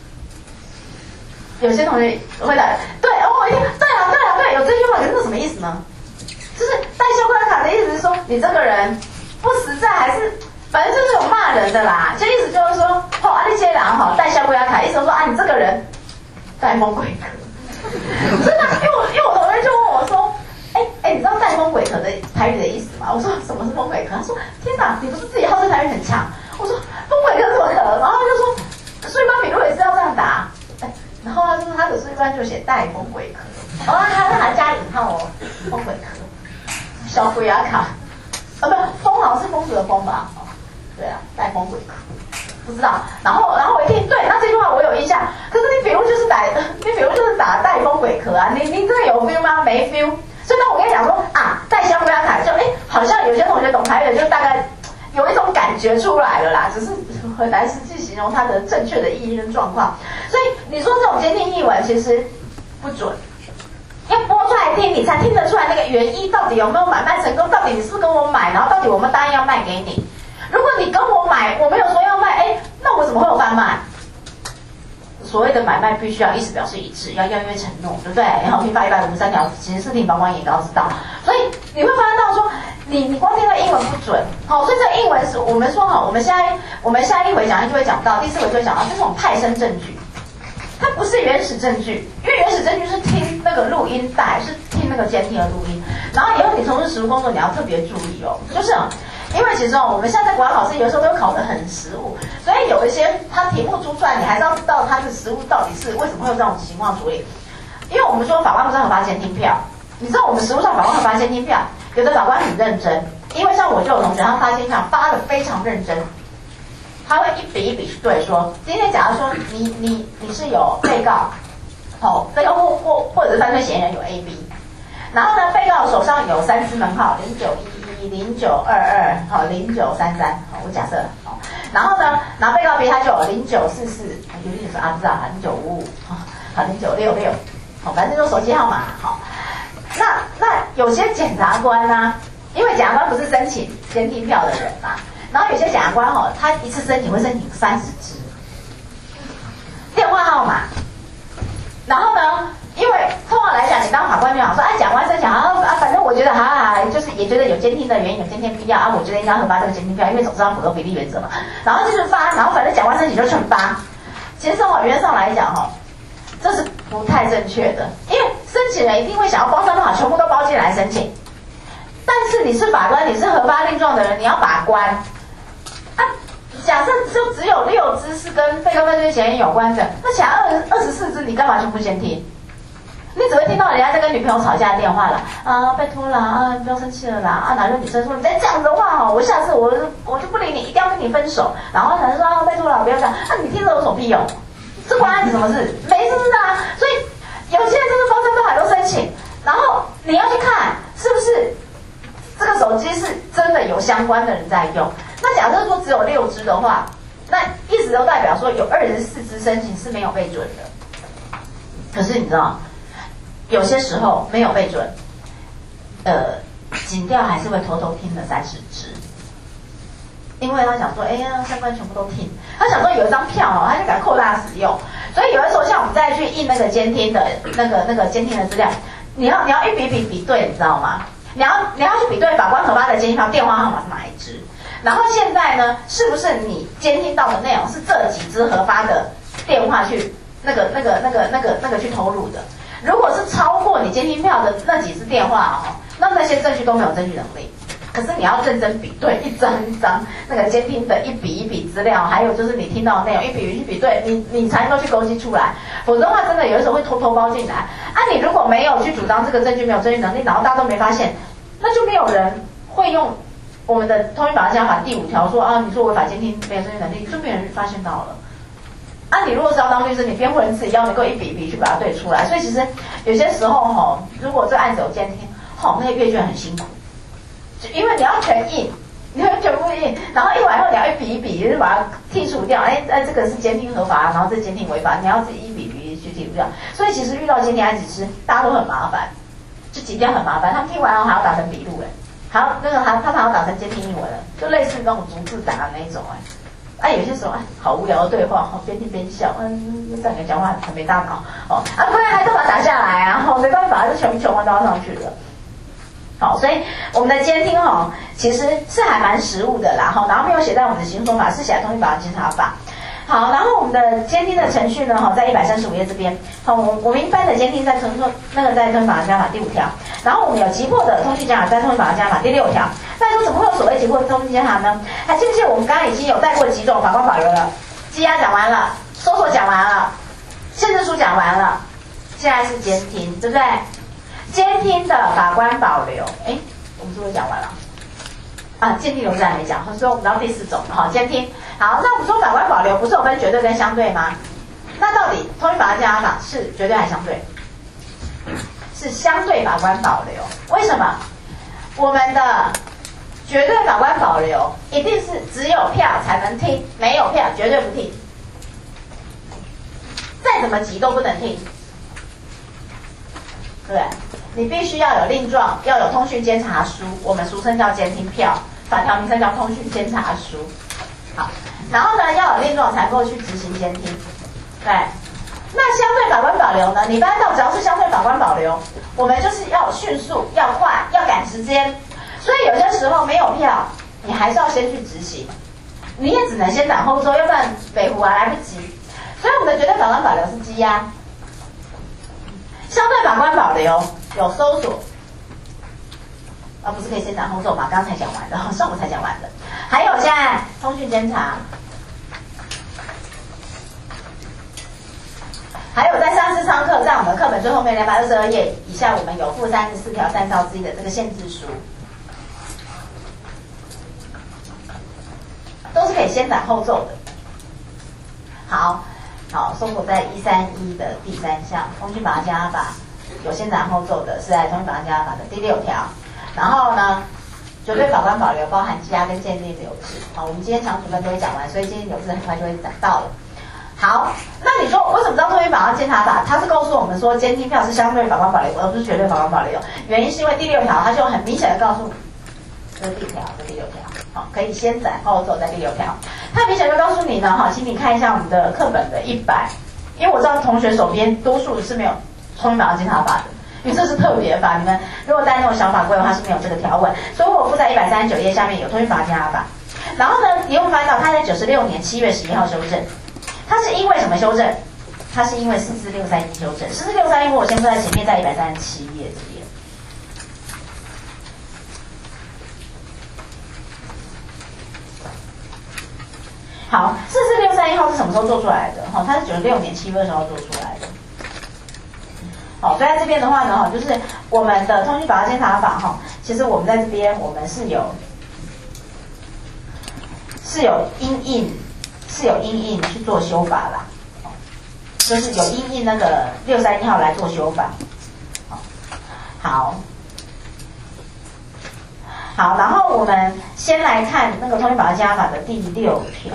有些同学会来，对，哦，我一听，对啊对啊对，有这句话，可是这什么意思呢？就是代销龟阿卡的意思是说你这个人不实在，还是反正就是有骂人的啦，就意思就是说，哦，啊那些人哈代销龟阿卡，意思就是说啊你这个人带风鬼壳。真的，因为我因为我同学就问我说，哎哎，你知道带风鬼壳的台语的意思吗？我说什么是风鬼壳？他说天哪，你不是自己好胜台语很强？我说风鬼壳怎么可能？然后他就说，所以班笔录也是要这样打。哎，然后他说他的书一般就写带风鬼壳，哦，他还加引号哦，风鬼壳，小鬼牙卡，啊不，风好像是风俗的风吧？哦，对啊，带风鬼壳。不知道，然后然后我一听，对，那这句话我有印象。可是你比如就是打，你比如就是打带风鬼壳啊，你你这个有 feel 吗？没 feel。所以当我跟你讲说啊，带香龟卡，就哎，好像有些同学懂台语，就大概有一种感觉出来了啦，只是很难实际形容它的正确的意义跟状况。所以你说这种监听译文其实不准，要播出来听，你才听得出来那个原意到底有没有买卖成功，到底你是不是跟我买，然后到底我们答应要卖给你。如果你跟我买，我没有说要卖，哎，那我怎么会有贩卖？所谓的买卖必须要意思表示一致，要邀约承诺，对不对？然后民法一百五十三条刑事庭保管也都知道，所以你会发现到说，你你光听到英文不准，好，所以这个英文是我们说好，我们下一我们下一回讲就会讲到，第四回就会讲到这种派生证据，它不是原始证据，因为原始证据是听那个录音带，是听那个监听的录音，然后以后你从事实务工作，你要特别注意哦，就是。因为其实哦，我们现在在国考考试有时候都考得很实务，所以有一些它题目出出来，你还是要知道它的实务到底是为什么会有这种情况处理。因为我们说法官不是核发监听票，你知道我们实务上法官核发监听票，有的法官很认真，因为像我就有同学他发监听票发得非常认真，他会一笔一笔去对说，今天假如说你你你是有被告，好、哦，被告或或或者是犯罪嫌疑人有 A B， 然后呢被告手上有三支门号零九一。零九二二好，零九三三好，我假设好，然后呢，然后被告 B 他就有零九四四，有点说啊不知道啊，零九五五好，零九六六好，反正就手机号码好。那那有些检察官呢、啊，因为检察官不是申请监听票的人嘛，然后有些检察官哈、哦，他一次申请会申请三十支电话号码，然后呢？因为通常来讲，你当法官就想说，哎，检察官申请啊啊，反正我觉得哈哈，就是也觉得有监听的原因，有监听必要啊，我觉得应该核发这个监听票，因为总是要符合比例原则嘛。然后就是发，然后反正检察官申请就全发。其实从原则上来讲哈，这是不太正确的，因为申请人一定会想要包山包海，全部都包进来申请。但是你是法官，你是核发令状的人，你要把关。啊，假设就只有六支是跟被告犯罪嫌疑有关的，那其他二二十四支你干嘛全部监听？ 你只会听到人家在跟女朋友吵架的电话了啊，拜托啦啊，不要生气了啦啊，哪个女生说你再这样子的话哦，我下次我我就不理你，一定要跟你分手。然后男生说啊，拜托啦，不要这样啊，你听着有什么屁用？这关你什么事？没事啊。所以有些人就是包山包海都申请，然后你要去看是不是这个手机是真的有相关的人在用。那假设说只有六支的话，那一直都代表说有二十四支申请是没有被准的。可是你知道？有些时候没有被准，呃，警调还是会偷偷听了三十支，因为他想说，哎呀，相关全部都听，他想说有一张票哦，他就敢扩大使用，所以有的时候像我们再去印那个监听的那个那个监听的资料，你要你要一笔笔比对，你知道吗？你要你要去比对法官核发的监听票电话号码是哪一支，然后现在呢，是不是你监听到的内容是这几支核发的电话去那个那个那个那个那个去投入的？如果是超过你监听票的那几支电话哦，那那些证据都没有证据能力。可是你要认真比对一张一张那个监听的一笔一笔资料，还有就是你听到的内容一笔一笔比对，你你才能够去勾稽出来。否则的话，真的有的时候会偷偷包进来。啊，你如果没有去主张这个证据没有证据能力，然后大家都没发现，那就没有人会用我们的通讯法家法第五条说啊，你说违法监听没有证据能力，就没有人发现到了。啊，你如果是要当律师，你辩护人自己要能够一笔一笔去把它对出来。所以其实有些时候哈，如果这个案子有监听，哈，那个阅卷很辛苦，因为你要全印，你要全部印，然后印完以后你要一笔一笔就是把它剔除掉。哎哎，这个是监听合法，然后这监听违法，你要自己一笔一笔去剔除掉。所以其实遇到监听案子，其实大家都很麻烦，就警调很麻烦。他们听完后还要打成笔录，哎，还要那个还他们还要打成监听英文，就类似那种逐字打的那一种，哎。啊，有些时候啊，好无聊的对话，哦，边听边笑，嗯，这两个讲话很没大脑，哦，啊，不然还都把它打下来啊，哦，没办法，就全部全部都要上去了。好，所以我们的监听哈，其实是还蛮实务的啦，哈，然后没有写在我们的刑诉法，是写在通讯法和监察法。好，然后我们的监听的程序呢，哈，在一百三十五页这边，好，我我们一般的监听在通讯那个在通讯法和监察法第五条，然后我们有急迫的通讯监察在通讯法和监察法第六条。那说怎么会有所谓急迫的通讯监察呢？还记不记得我们刚刚已经有带过几种法官保留了？羁押讲完了，搜索讲完了，限制书讲完了，现在是监听，对不对？监听的法官保留，哎，我们是不是讲完了？啊，监听留证还没讲，所以我们到第四种，好，监听。好，那我们说法官保留不是有分绝对跟相对吗？那到底通讯法和监察法是绝对还是相对？是相对法官保留，为什么？我们的绝对法官保留一定是只有票才能听，没有票绝对不听，再怎么急都不能听，对不对？你必须要有令状，要有通讯监察书，我们俗称叫监听票，法条名称叫通讯监察书。好，然后呢，要有令状才能够去执行监听。对，那相对法官保留呢？你发现到只要是相对法官保留，我们就是要迅速、要快、要赶时间。所以有些时候没有票，你还是要先去执行，你也只能先斩后奏，要不然北湖啊来不及。所以我们的绝对法官保留是羁押，相对法官保留有搜索，而不是可以先斩后奏嘛？刚才讲完的，上午才讲完的。还有现在通讯监察，还有在上次上课，在我们课本最后面两百二十二页以下，我们有附三十四条三条之一的这个限制书，都是可以先斩后奏的。好，好，搜索在一三一的第三项，通讯法和监察法有先斩后奏的，是在通讯法和监察法的第六条。然后呢，绝对法官保留包含羁押跟鉴定留置。好，我们今天详主分都会讲完，所以鉴定留置很快就会讲到了。好，那你说为什么到通讯法和监察法，它是告诉我们说监听票是相对法官保留，而不是绝对法官保留？原因是因为第六条它就很明显的告诉你，这是第一条，这第六条，好，可以先斩后奏在第六条。它明显就告诉你呢，哈，请你看一下我们的课本的一百，因为我知道同学手边多数是没有通讯法和监察法的，因为这是特别法，你们如果带那种小法规的话是没有这个条文，所以我附在一百三十九页下面有通讯法和监察法。然后呢，你会发现到它在九十六年七月十一号修正，它是因为什么修正？它是因为四四六三一修正，四四六三一我先附在前面，在一百三十七页这边。好，四四六三一号是什么时候做出来的？哈，它是九十六年七月二十号做出来的。 哦，所以在这边的话呢，哈，就是我们的通讯保障监察法哈，其实我们在这边我们是有是有因应是有因应去做修法啦，哦，就是有因应那个六三一号来做修法，哦，好。好，然后我们先来看那个通讯保障监察法的第六条。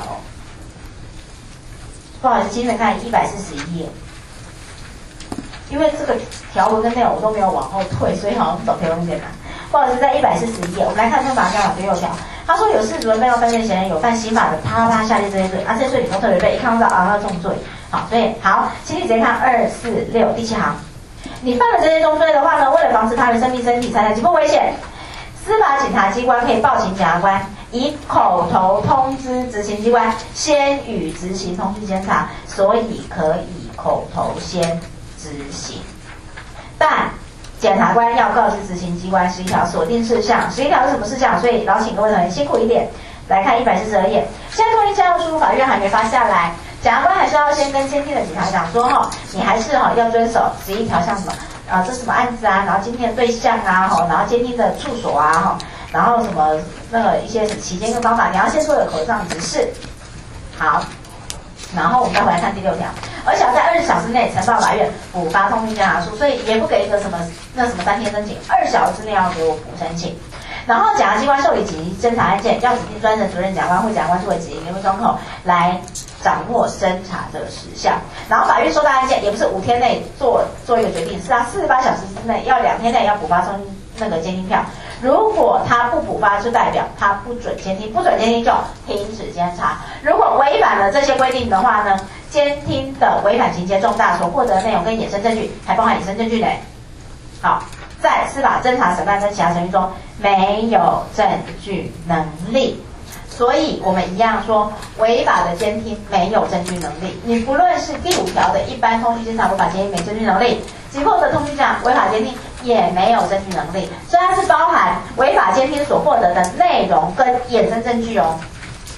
不好意思，请你看一百四十一页，因为这个条文跟内容我都没有往后退，所以好像走条文有点难。不好意思，在一百四十一页，我们来看通讯保障监察法第六条。他说有事主的被告犯罪嫌疑人有犯刑法的啪啪下列这些罪，啊，这些罪里头特别被一看到啊，那重罪。好，所以好，请你直接看二四六第七行，你犯了这些重罪的话呢，为了防止他人生命、身体、财产极不危险。司法检察机关可以报请检察官以口头通知执行机关先予执行通讯监察，所以可以口头先执行。但检察官要告知执行机关十一条锁定事项，十一条是什么事项？所以老请各位同学辛苦一点，来看一百四十二页。现在通讯交书法院还没发下来，检察官还是要先跟监听的警察讲说哈，你还是哈要遵守十一条，像什么？啊，这是什么案子啊？然后监听的对象啊，哈，然后监听的处所啊，哈，然后什么那个一些期间跟方法，你要先说有口头上指示。好，然后我们再回来看第六条，而且要在二十小时内呈报法院补发通讯监察书，所以也不给一个什么那什么三天申请，二十小时之内要给我补申请。然后检察机关受理紧急侦查案件，要指定专任主任检察官或检察官作为指定联络窗口来掌握侦查这个事项。然后法院收到案件也不是五天内做做一个决定，是啊，四十八小时之内，要两天内要补发送那个监听票。如果他不补发，就代表他不准监听，不准监听就停止监察。如果违反了这些规定的话呢，监听的违反情节重大，所获得的内容跟衍生证据，还包含衍生证据呢。好，在司法侦查、审判跟其他程序中没有证据能力。所以我们一样说，违法的监听没有证据能力。你不论是第五条的一般通讯监察违法监听没证据能力，及后的通讯监察违法监听也没有证据能力，所以它是包含违法监听所获得的内容跟衍生证据哦。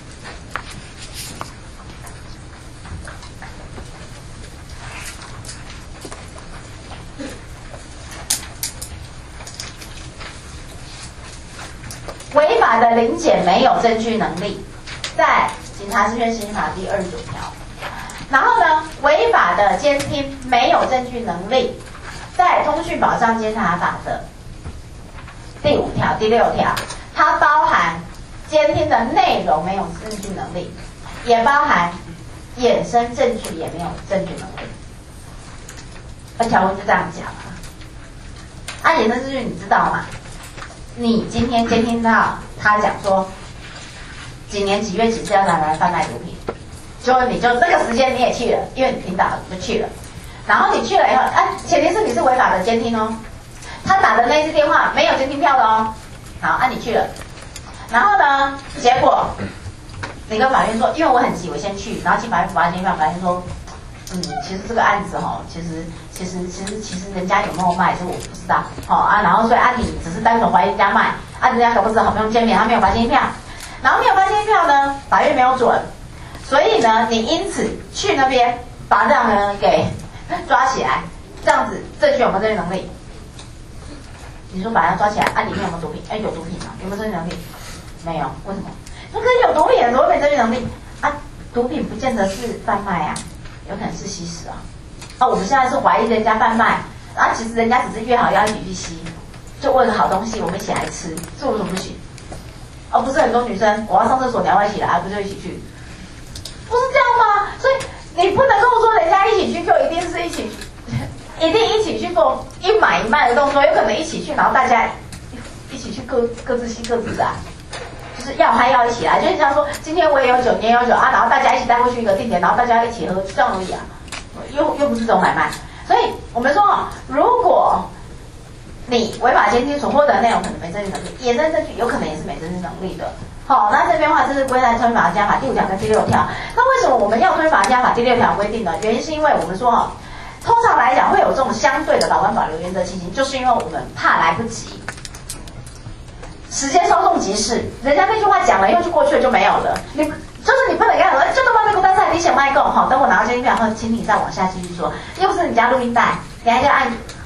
违法的临检没有证据能力，在警察职权实行法第二十九条。然后呢，违法的监听没有证据能力，在通讯保障监察法的第五条、第六条，它包含监听的内容没有证据能力，也包含衍生证据也没有证据能力。那条文就这样讲啊。啊，衍生证据你知道吗？你今天监听到他讲说几年几月几日要拿来贩卖毒品，就你就这个时间你也去了，因为你听到了你就去了，然后你去了以后，哎，前提是你是违法的监听哦，他打的那一次电话没有监听票的哦，好，啊你去了，然后呢，结果你跟法院说，因为我很急，我先去，然后请法院补发监听票，法院说，嗯，其实这个案子哈，其实其实其实其实人家有没有卖，这我不知道，好、哦、啊，然后所以啊你只是单纯怀疑人家卖，啊人家可不知好不用见面，他没有发监听票，然后没有发监听票呢，法院没有准，所以呢你因此去那边把这样的人给抓起来，这样子证据有没有证据能力？你说把人抓起来，啊里面有没有毒品？哎有毒品啊，有没有证据能力？没有，为什么？那可是有毒品，怎么会没证据能力？啊，毒品不见得是贩卖啊。有可能是吸食啊，啊，我们现在是怀疑人家贩卖，啊，其实人家只是约好要一起去吸，就为了好东西，我们一起来吃，这为什么不行？哦，不是很多女生，我要上厕所，你要一起来，不就一起去？不是这样吗？所以你不能跟我说人家一起去就一定是一起，一定一起去做一买一卖的动作，有可能一起去，然后大家一起去各各自吸各自的、啊。就是要嗨要一起来，就是像说今天我也有酒，你也有酒啊，然后大家一起带过去一个定点，然后大家一起喝，就这样而已啊，又又不是这种买卖。所以我们说哦，如果你违法监听所获得的内容可能没证据能力，衍生证据有可能也是没证据能力的。好，那这边的话，这是归在《通讯保障监察法》第五条跟第六条。那为什么我们要《通讯保障监察法》第六条规定呢？原因是因为我们说哦，通常来讲会有这种相对的保管保留原则情形，就是因为我们怕来不及。时间稍纵即逝，人家那句话讲了以后就过去了就没有了。你就是你不能跟他说，就都卖给我单菜，你想卖够哈，等我拿到监听票后，请你再往下继续说。又不是你家录音带，你还要按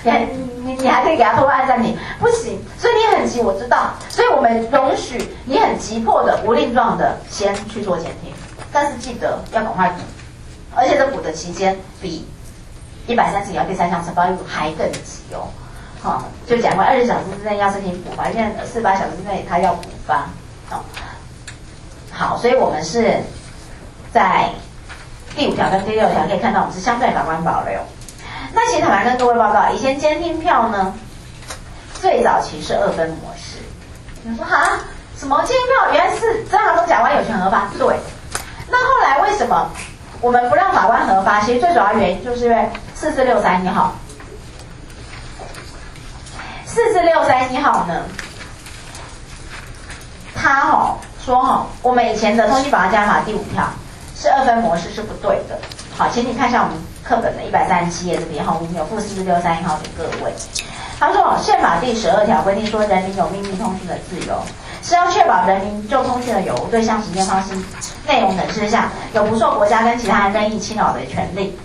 你还你你还可以给他拖按暂停，不行，所以你很急，我知道，所以我们容许你很急迫的无令状的先去做监听，但是记得要赶快补，而且这补的期间比一百三十条第三项呈报义务还更急哦。好、哦，就讲过二十小时之内要申请补发，现在四十八小时之内他要补发。好、哦，好，所以我们是在第五条跟第六条可以看到，我们是相对法官保留。那其实坦白跟各位报告，以前监听票呢，最早期是二分模式。你说哈，什么监听票原来是侦查中甲官有权核发？对。那后来为什么我们不让法官核发？其实最主要原因就是因为四四六三一号，四四六三一号呢，他哦说哦，我们以前的通缉保障加法第五条是二分模式是不对的。好，请你看一下我们课本的一百三十七页这边哈，我们有附四四六三一号给各位。他说哦，宪法第十二条规定说，人民有秘密通讯的自由，是要确保人民就通讯的有无、对象、时间、方式、内容等事项有不受国家跟其他人任意侵扰的权利。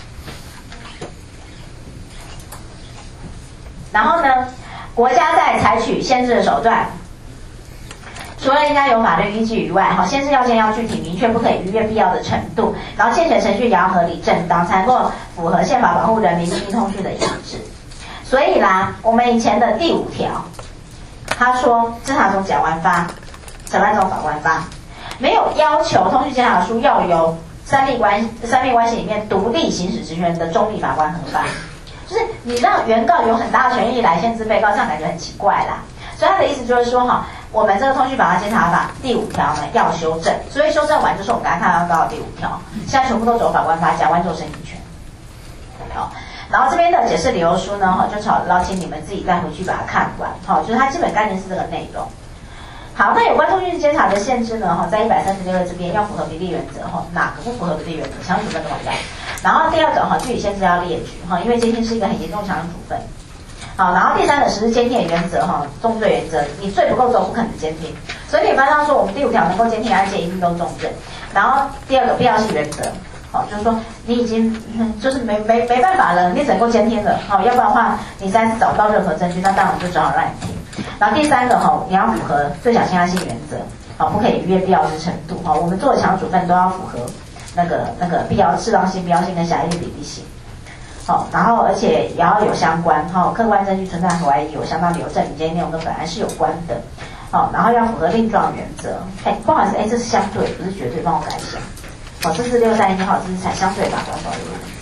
然后呢，国家在采取限制的手段，除了应该有法律依据以外，好，限制要件要具体明确，不可以逾越必要的程度，然后健全程序也要合理正当，才能够符合宪法保护人民秘密通讯的意志。所以啦，我们以前的第五条，他说侦查中检官发，审判中法官发，没有要求通讯监察书要由三密关三密关系里面独立行使职权的中立法官核发，就是你让原告有很大的权益来限制被告，这样感觉很奇怪啦。所以他的意思就是说哈，我们这个通讯保障监察法第五条呢要修正，所以修正完就是我们刚才看到的第五条，现在全部都走法官发，甲官做申请权。好，然后这边的解释理由书呢，哈，就请劳请你们自己再回去把它看完，好，就是它基本概念是这个内容。好，那有关通讯监察的限制呢，哈，在一百三十六页这边要符合比例原则，哈，哪个不符合比例原则，强制处分都完蛋。然后第二个哈，具体限制要列举，哈，因为监听是一个很严重强制处分。好，然后第三个实施监听的原则哈，重罪原则，你罪不够重不可能监听，所以你发现说我们第五条能够监听案件一定都重罪。然后第二个必要性原则，好，就是说你已经就是没没没办法了，你只能够监听了，好，要不然的话你实在是找不到任何证据，那当然我们就只好让你听。然后第三个哈，你要符合最小侵害性原则，好，不可以逾越必要之程度，哈，我们做的强制处分都要符合那个那个必要适当性、必要性跟狭义比例性。好，然后而且也要有相关，哈，客观证据存在和怀疑，有相当理由证明这些内容跟本案是有关的，好，然后要符合令状原则，哎，不好意思，哎，这是相对，不是绝对，帮我改一下，好，这是六三一号，这是采相对法官保留原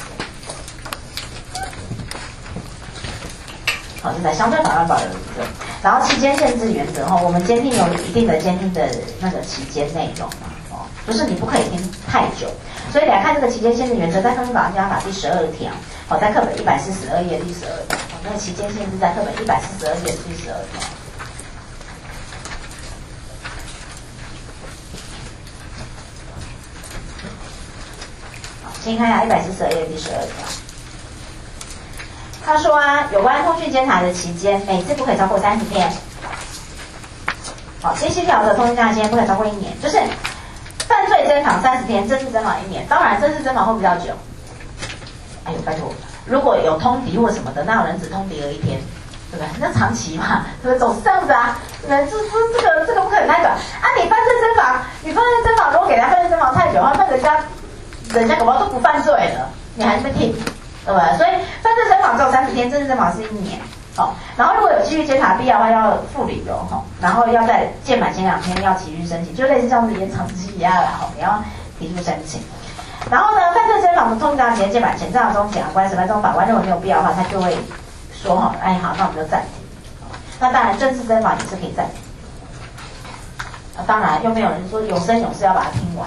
则，好，这采相对法官保留原则，然后期间限制原则，哈，我们监听有一定的监听的那个期间内容嘛，哦，就是你不可以听太久，所以你来看这个期间限制原则，在《通讯保障监察法》第十二条。好，在课本一百四十二页第十二条，那个期间限制在课本一百四十二页第十二条。好，先看一下一百四十二页第十二条。他说啊，有关通讯监察的期间，每次不可以超过三十天。好，第七条的通讯监察期间不可以超过一年，就是犯罪侦访三十天，正式侦访一年。当然，正式侦访会比较久。哎呦，拜托，如果有通敌或什么的，那有人只通敌了一天，对不对？那长期嘛，对不对？总是这样子啊。对，这这这个这个不可能太短啊！你犯罪侦访，你犯罪侦访，如果给他犯罪侦访太久的话，那人家人家搞不好都不犯罪了，你还在听，对不对？所以犯罪侦访只有三十天，正式侦访是一年。好，然后如果有继续监察必要的话，要附理由哈，然后要在届满前两天要提出申请，就类似这样子延长期一样啦，哈，你要提出申请。然后呢，犯罪侦访的通缉期间届满前，侦查中检察官、审判中法官认为没有必要的话，他就会说哈，哎好，那我们就暂停。那当然，正式侦访也是可以暂停。啊，当然又没有人说有声有势要把它听完。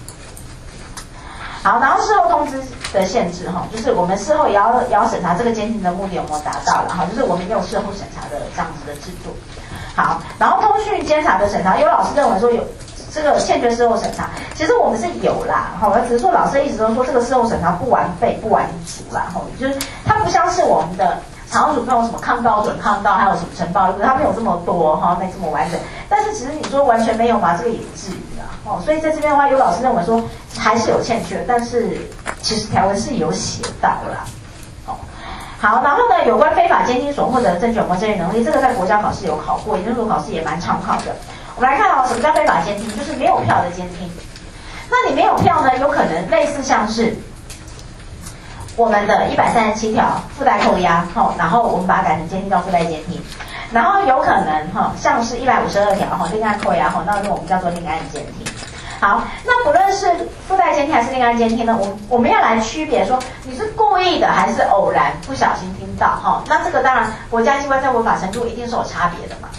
好，然后事后通知的限制哈，就是我们事后也要也要审查这个监听的目的有没有达到了哈，就是我们也有事后审查的这样子的制度。好，然后通讯监察的审查，有老师认为说有这个欠缺事后审查，其实我们是有啦，哈，只是说老师一直都说这个事后审查不完备、不完足啦，哈，就是它不像是我们的常用处分有什么抗告、准抗告，还有什么呈报，它没有这么多哈，没这么完整。但是其实你说完全没有嘛，这个也不至于啦，哦，所以在这边的话，有老师认为说还是有欠缺，但是其实条文是有写到啦，哦， 好，然后呢，有关非法监听所获得的证据有没有证据能力，这个在国家考试有考过，研究所考试也蛮常考的。我们来看哦，什么叫非法监听？就是没有票的监听。那你没有票呢，有可能类似像是我们的一百三十七条附带扣押，哈，然后我们把它改成监听到附带监听。然后有可能哈，像是一百五十二条哈，另案扣押哈，那我们叫做另案监听。好，那不论是附带监听还是另案监听呢，我我们要来区别说你是故意的还是偶然不小心听到哈。那这个当然国家机关在违法程度一定是有差别的嘛。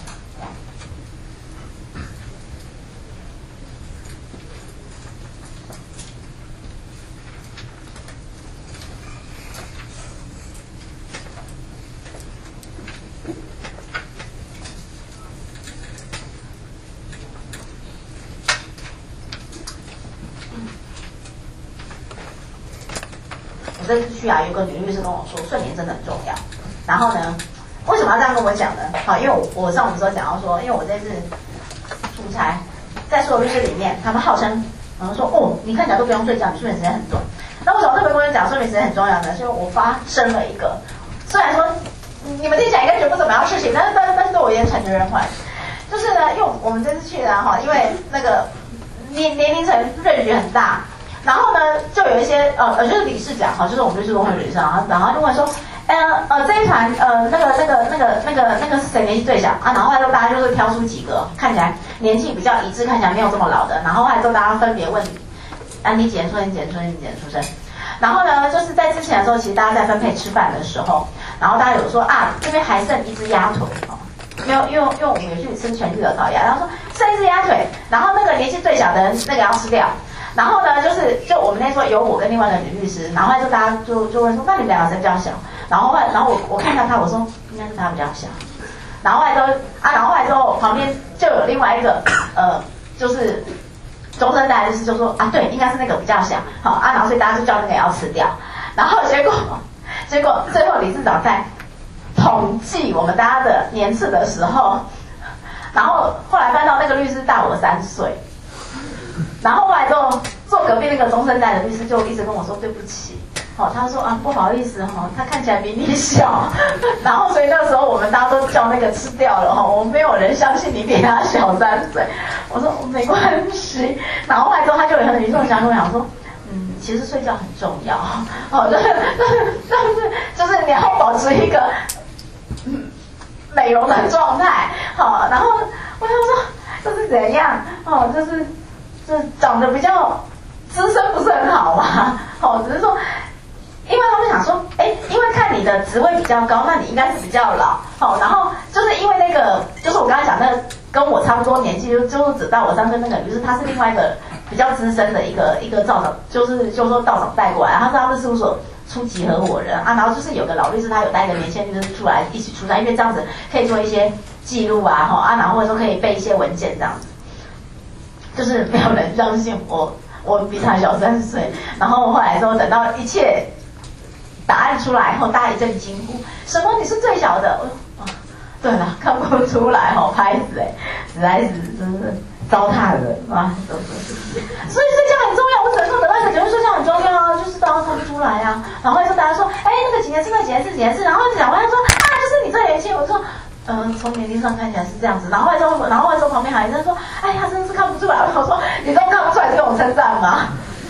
我这次去啊，有个女律师跟我说，睡眠真的很重要。然后呢，为什么要这样跟我讲呢？好，因为我我上午的时候讲到说，因为我这次出差，在所有律师里面，他们号称，然后说哦，你看起来都不用睡觉，你睡眠时间很短。那为什么特别跟我讲睡眠时间很重要呢？是因为我发生了一个，虽然说你们听起来应该觉得不怎么样的事情，但是但是但是对我也惨绝人寰。就是呢，因为我们这次去呢，哈，因为那个年年龄层range很大。然后呢，就有一些呃呃，就是理事长哈，就是我们律师公会理事长，然后然后就问说，呃呃这一团呃那个那个那个那个那个是谁年纪最小啊？然后后来就大家就是挑出几个看起来年纪比较一致，看起来没有这么老的，然后后来之后大家分别问，啊你几年出生？你几年出生？你几年出生？然后呢，就是在之前的时候，其实大家在分配吃饭的时候，然后大家有说啊这边还剩一只鸭腿哦。没有，因为因为我们有去吃全聚德烤鸭，然后说剩一只鸭腿，然后那个年纪最小的人那个要吃掉。然后呢，就是就我们那时候有我跟另外一个女律师，然后后来就大家就就问说，那你们两个谁比较小？然后后来，然后我我看到他，我说应该是他比较小。然后后来之后啊，然后后来之后旁边就有另外一个呃，就是终身代律师就说啊，对，应该是那个比较小，好啊，然后所以大家就叫那个也要吃掉。然后结果结果最后理事长在统计我们大家的年次的时候，然后后来翻到那个律师大我三岁。然后后来之后，坐隔壁那个中生代的律师就一直跟我说对不起，哦，他说啊不好意思哈、哦，他看起来比你小，然后所以那时候我们大家都叫那个吃掉了哈、哦，我们没有人相信你比他小三岁。我说没关系，然后后来之后他就有很严重想跟我讲说，嗯，其实睡觉很重要，哦，就是就是就是你要保持一个嗯美容的状态，好、哦，然后我就说这是怎样，哦，就是。就长得比较资深不是很好嘛，哦，只是说，因为他们想说，哎，因为看你的职位比较高，那你应该是比较老，好、哦，然后就是因为那个，就是我刚才讲那个跟我差不多年纪，就就是只到我上跟那个，就是他是另外一个比较资深的一个一个道长，就是就是说道长带过来，他是他们事务所初级合伙人啊，然后就是有个老律师，他有带一个年轻律师出来一起出差，因为这样子可以做一些记录啊，哈啊，然后或者说可以背一些文件这样子。就是没有人相信我，我比他小三岁。然后后来之后，等到一切答案出来后，大家一阵惊呼：“什么？你是最小的？”我说：“啊，对了，看不出来哦，拍死哎，实在是真是糟蹋人啊！所以睡觉很重要，我只能说得到一个结论，睡觉很重要啊，就是大家看不出来啊。然后就大家说：“哎，那个几年是那几年是几年是。”然后讲完说：“啊，就是你最年轻。”我说。嗯、呃，从年龄上看起来是这样子，然后之后，然后之后旁边还有人说：“哎呀，真的是看不出来。”我说：“你都看不出来这种称赞吗？”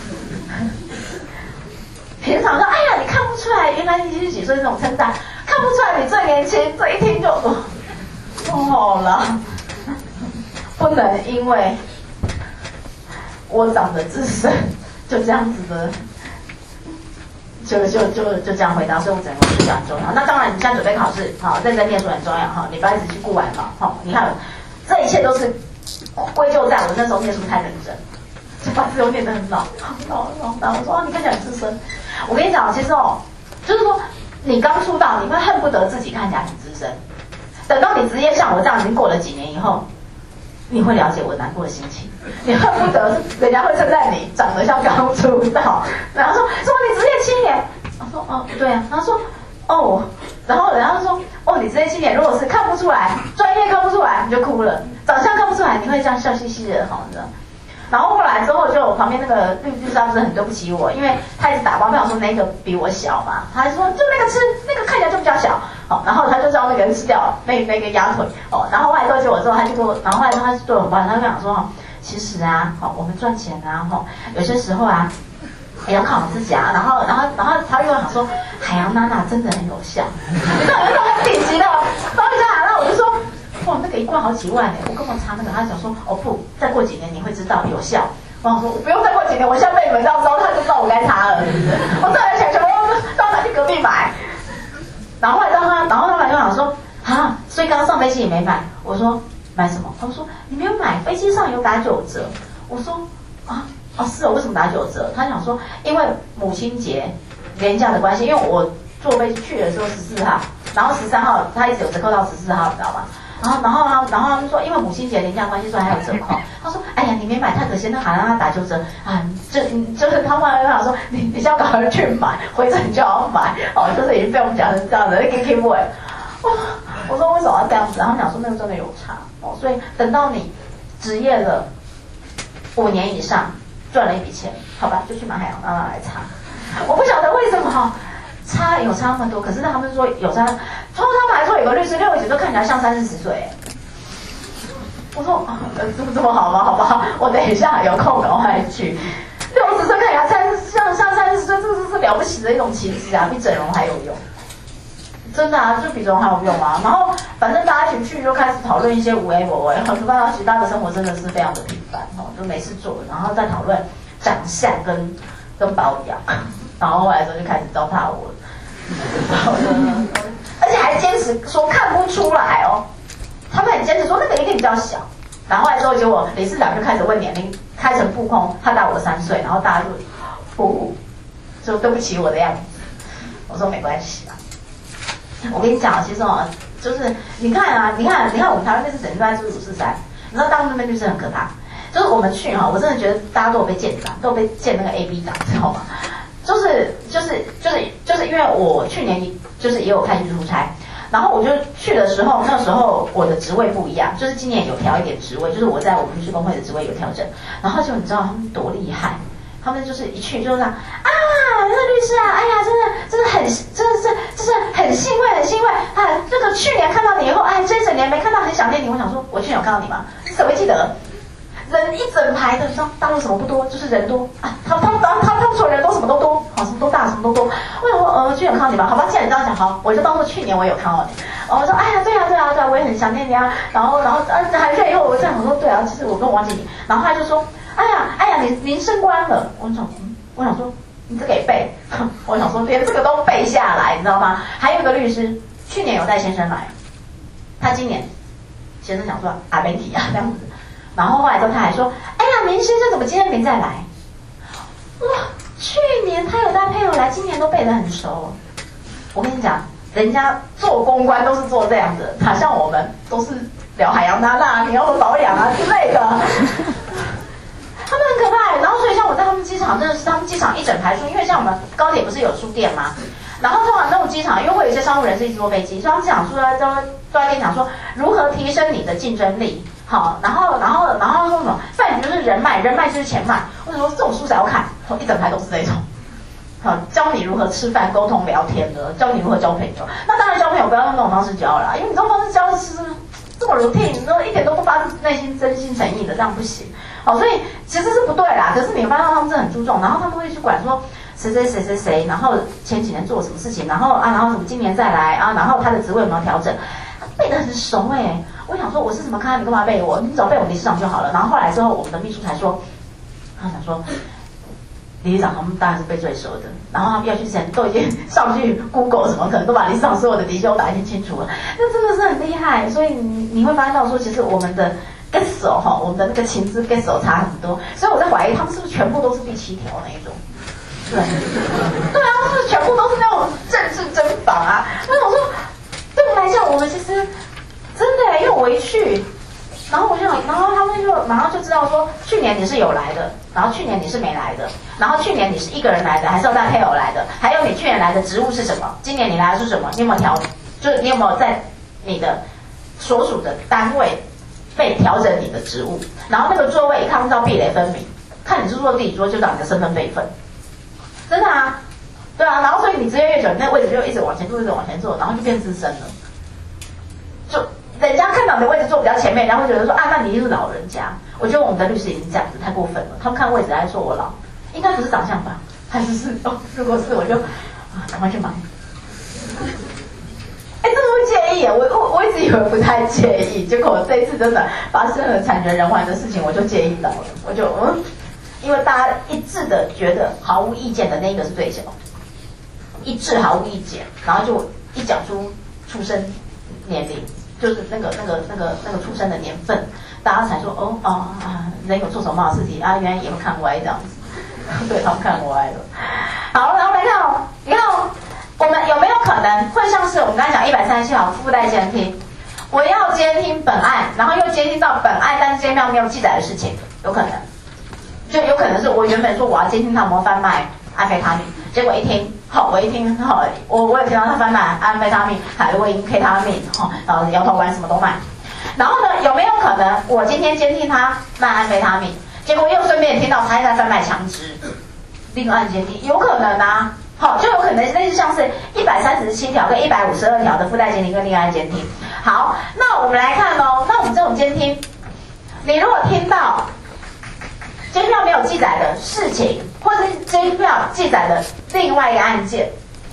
平常说：“哎呀，你看不出来，原来你是几岁这种称赞，看不出来你最年轻。”这一听就哦，好了，不能因为我长得资深就这样子的。就就就就这样回答，所以我整个睡觉很重要。那当然，你现在准备考试，好，认真念书很重要哈，你不要一直去顾完嘛，好，你看，这一切都是归咎在我那时候念书太认真，就把自由念得很老，老老老。我说啊，你看起来很资深。我跟你讲，其实哦，就是说你刚出道，你会恨不得自己看起来很资深，等到你职业像我这样已经过了几年以后，你会了解我难过的心情，你恨不得人家会称赞你长得像刚出道，然后说说你职业七年，我说哦对啊，然后说哦，然后人家就说哦你职业七年，如果是看不出来，专业看不出来，你就哭了，长相看不出来，你会这样笑嘻嘻的，好的。然后后来之后就我旁边那个律律师不是很对不起我，因为他一直打包票说那个比我小嘛，他就说就那个吃，那个看起来就比较小，哦，然后他就叫那个人吃掉那那个鸭腿，哦，然后后来对不起我之后，他就跟我，然后后来他就对我很抱歉，他就讲说，其实啊，哦，我们赚钱啊，哦，有些时候啊。也要靠我自己啊，然后，然后，然后他又想说，海洋娜娜真的很有效，你知道有那种很顶级的，然后你知道，然后我就说，哇，那个一罐好几万哎，我根本查那个，他讲说，哦不，再过几年你会知道有效。我想说，我不用再过几年，我现在被你们这样之后，他就知道我该查了，是不是？我这来想全部到拿去隔壁买，然后后来到他，然后他来就想说，啊，所以刚刚上飞机也没买，我说买什么？他说你没有买，飞机上有打九折，我说啊。哦，是哦，为什么打九折？他想说，因为母亲节连假的关系，因为我坐飞机去的时候十四号，然后十三号他一直有折扣到十四号，你知道吗？然后，然后，然后，然后他们说，因为母亲节连假关系，所以还有折扣。他说，哎呀，你没买太可惜，那还让他打九折啊！这就是他们想说，你你是要赶快去买，回程就要买，哦，就是已经被我们讲成这样子，那个 keep away。我说为什么要这样子？然后讲说那个真的有差哦，所以等到你职业了五年以上。赚了一笔钱，好吧，就去买海洋娜娜来擦。我不晓得为什么差有差那么多，可是他们说有差，说他们还说有个律师六一直都看起来像三四十岁。我说呃这么这么好吗？好不好？我等一下有空赶快去。六十岁看起来三像像三十岁，这是是了不起的一种气质啊，比整容还有用。真的啊，就比整容还有用啊。然后反正大家一起去就开始讨论一些无为我为，很多其他的生活真的是非常的平凡哦，就没事做，然后再讨论长相跟跟保养，然后后来之后就开始糟蹋我了，而且还坚持说看不出来哦，他们很坚持说那个一定比较小，然后后来之后结果理事长就开始问年龄，开诚布公，他大我三岁，然后大家就不就对不起我的样子，我说没关系啊。我跟你讲，其实哦，就是你看啊，你看，你看我们台湾律师整天都在做五四三，你知道大陆那边律师很可怕，就是我们去哈，我真的觉得大家都有被建档，都有被建那个 A B 档，知道吗？就是就是就是就是因为我去年就是也有派去出差，然后我就去的时候，那时候我的职位不一样，就是今年有调一点职位，就是我在我们律师公会的职位有调整，然后就你知道他们多厉害。他们就是一去就是这样啊，那个律师啊，哎呀，真的真的很，真的是就是很幸会，很幸会。哎，这个去年看到你以后，哎，这一整年没看到，很想念你。我想说，我去年有看到你吗？谁会记得？人一整排的，你知道大陆什么不多，就是人多啊。他他他他他们说人多，什么都多，好，什么都大，什么都多。我想说，呃，去年有看到你吧？好吧，既然你这样讲，好，我就当做去年我有看到你。哦，我说，哎呀，对啊，对啊，对啊，我也很想念你啊。然后，然后，呃，寒假以后，我这样我说，对啊，其实我更忘记你。然后他就说。哎呀，哎呀，您您升官了，我想，我想说，你这个也背，我想说连这个都背下来，你知道吗？还有一个律师，去年有带先生来，他今年先生想说啊没提啊这样子，然后后来之后他还说，哎呀，明先生怎么今天没再来？哇，去年他有带配偶来，今年都背得很熟。我跟你讲，人家做公关都是做这样的，哪像我们都是聊海洋娜娜，你要做保养啊之类的。他们很可怕，然后所以像我在他们机场，真的是他们机场一整排书，因为像我们高铁不是有书店吗？然后通常那种机场，因为会有一些商务人士一直坐飞机，所以他们机场书呢都都在跟你讲说如何提升你的竞争力，好，然后然后然后说什么饭局就是人脉，人脉就是钱脉。我想说这种书谁要看？一整排都是这种，好，教你如何吃饭、沟通、聊天的，教你如何交朋友。那当然交朋友不要用那种方式教啦，因为你这种方式教是这么 routine， 你都一点都不发自内心、真心诚意的，这样不行。好，所以其实是不对啦。可是你发现他们是很注重，然后他们会去管说谁谁谁谁谁，然后前几年做什么事情，然后啊，然后什么今年再来啊，然后他的职位有没有调整，背得很熟哎、欸。我想说我是怎么看你干嘛背我？你只要背我理事长就好了。然后后来之后，我们的秘书才说，他想说理事长他们当然是背最熟的，然后他们要去前都已经上去 Google 什么，可能都把理事长所有的底细打一清清楚了。那真的是很厉害，所以你你会发现到说，其实我们的。get 手哈，我们的那个情资 get 手差很多，所以我在怀疑他们是不是全部都是第七条那一种。对，对啊，是不是全部都是那种政治侦访啊？那我说，对我们来讲，我们其实真的，因为我一去，然后我就想，然后他们就马上就知道说，去年你是有来的，然后去年你是没来的，然后去年你是一个人来的，还是要带配偶来的，还有你去年来的职务是什么，今年你来的是什么？你有没有调？就是你有没有在你的所属的单位？被调整你的职务，然后那个座位一看到壁垒分明， 看你是做地主，就找你的身份辈分，真的啊，对啊，然后所以你职业越久，你那个位置就一直往前坐，一直往前坐，然后就变资深了，就人家看到你的位置坐比较前面，然后会觉得说啊，那你就是老人家。我觉得我们的律师已经这样子太过分了，他们看位置来说我老，应该不是长相吧，还是是哦，如果是我就啊，赶快去忙。哎，这么介意？我我我一直以为不太介意，结果这一次真的发生了惨绝人寰的事情，我就介意到了。我就嗯，因为大家一致的觉得毫无意见的那一个是最小，一致毫无意见，然后就一讲出出生年龄，就是那个那个那个那个出生的年份，大家才说哦哦啊，人有做手冒的事情啊，原来也会看歪这样子，对他们看歪了。好，然后来看哦，你看哦。我们有没有可能会像是我们刚才讲一百三十七条附带监听？我要监听本案，然后又监听到本案，但是监票没有记载的事情，有可能，就有可能是我原本说我要监听他有没有贩卖安非他命，结果一听，好，我一听，好，我我也听到他贩卖安非他命、海洛因、K 他命，哈，然后摇头丸什么都卖。然后呢，有没有可能我今天监听他卖安非他命，结果又顺便听到他在贩卖枪支，另案监听，有可能啊。好，就有可能类似像是一百三十七条跟一百五十二条的附带监听跟另案监听。好，那我们来看哦，那我们这种监听，你如果听到监票没有记载的事情，或者是监票记载的另外一个案件，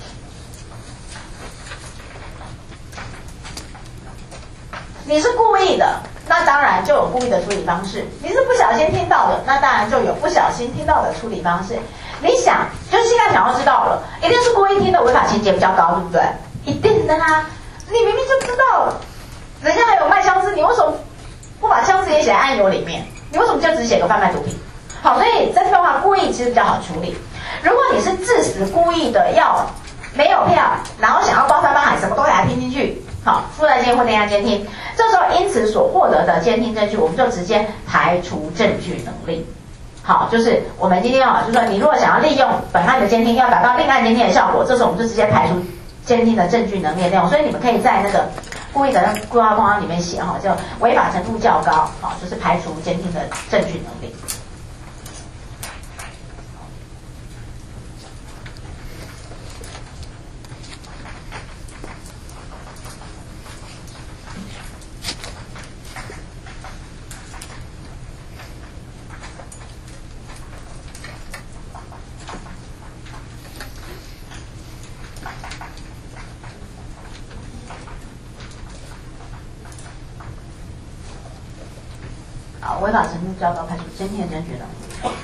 你是故意的，那当然就有故意的处理方式；你是不小心听到的，那当然就有不小心听到的处理方式。你想，就是现在想要知道了，一定是故意听的违法情节比较高，对不对？一定的啊！你明明就知道人家还有卖枪支，你为什么不把枪支也写在案由里面？你为什么就只写个贩卖毒品？好，所以在这边的话，故意其实比较好处理。如果你是致死故意的，要没有票，然后想要包山包海，什么都给他听进去，好，附带监听或另案监听，这时候因此所获得的监听证据，我们就直接排除证据能力。好，就是我们今天啊，就是说你如果想要利用本案的监听，要达到另案监听的效果，这时候我们就直接排除监听的证据能力的内容。所以你们可以在那个故意的那个规划公案里面写哈，叫违法程度较高，好，就是排除监听的证据能力。违法程度较高，排除监听的证据能力。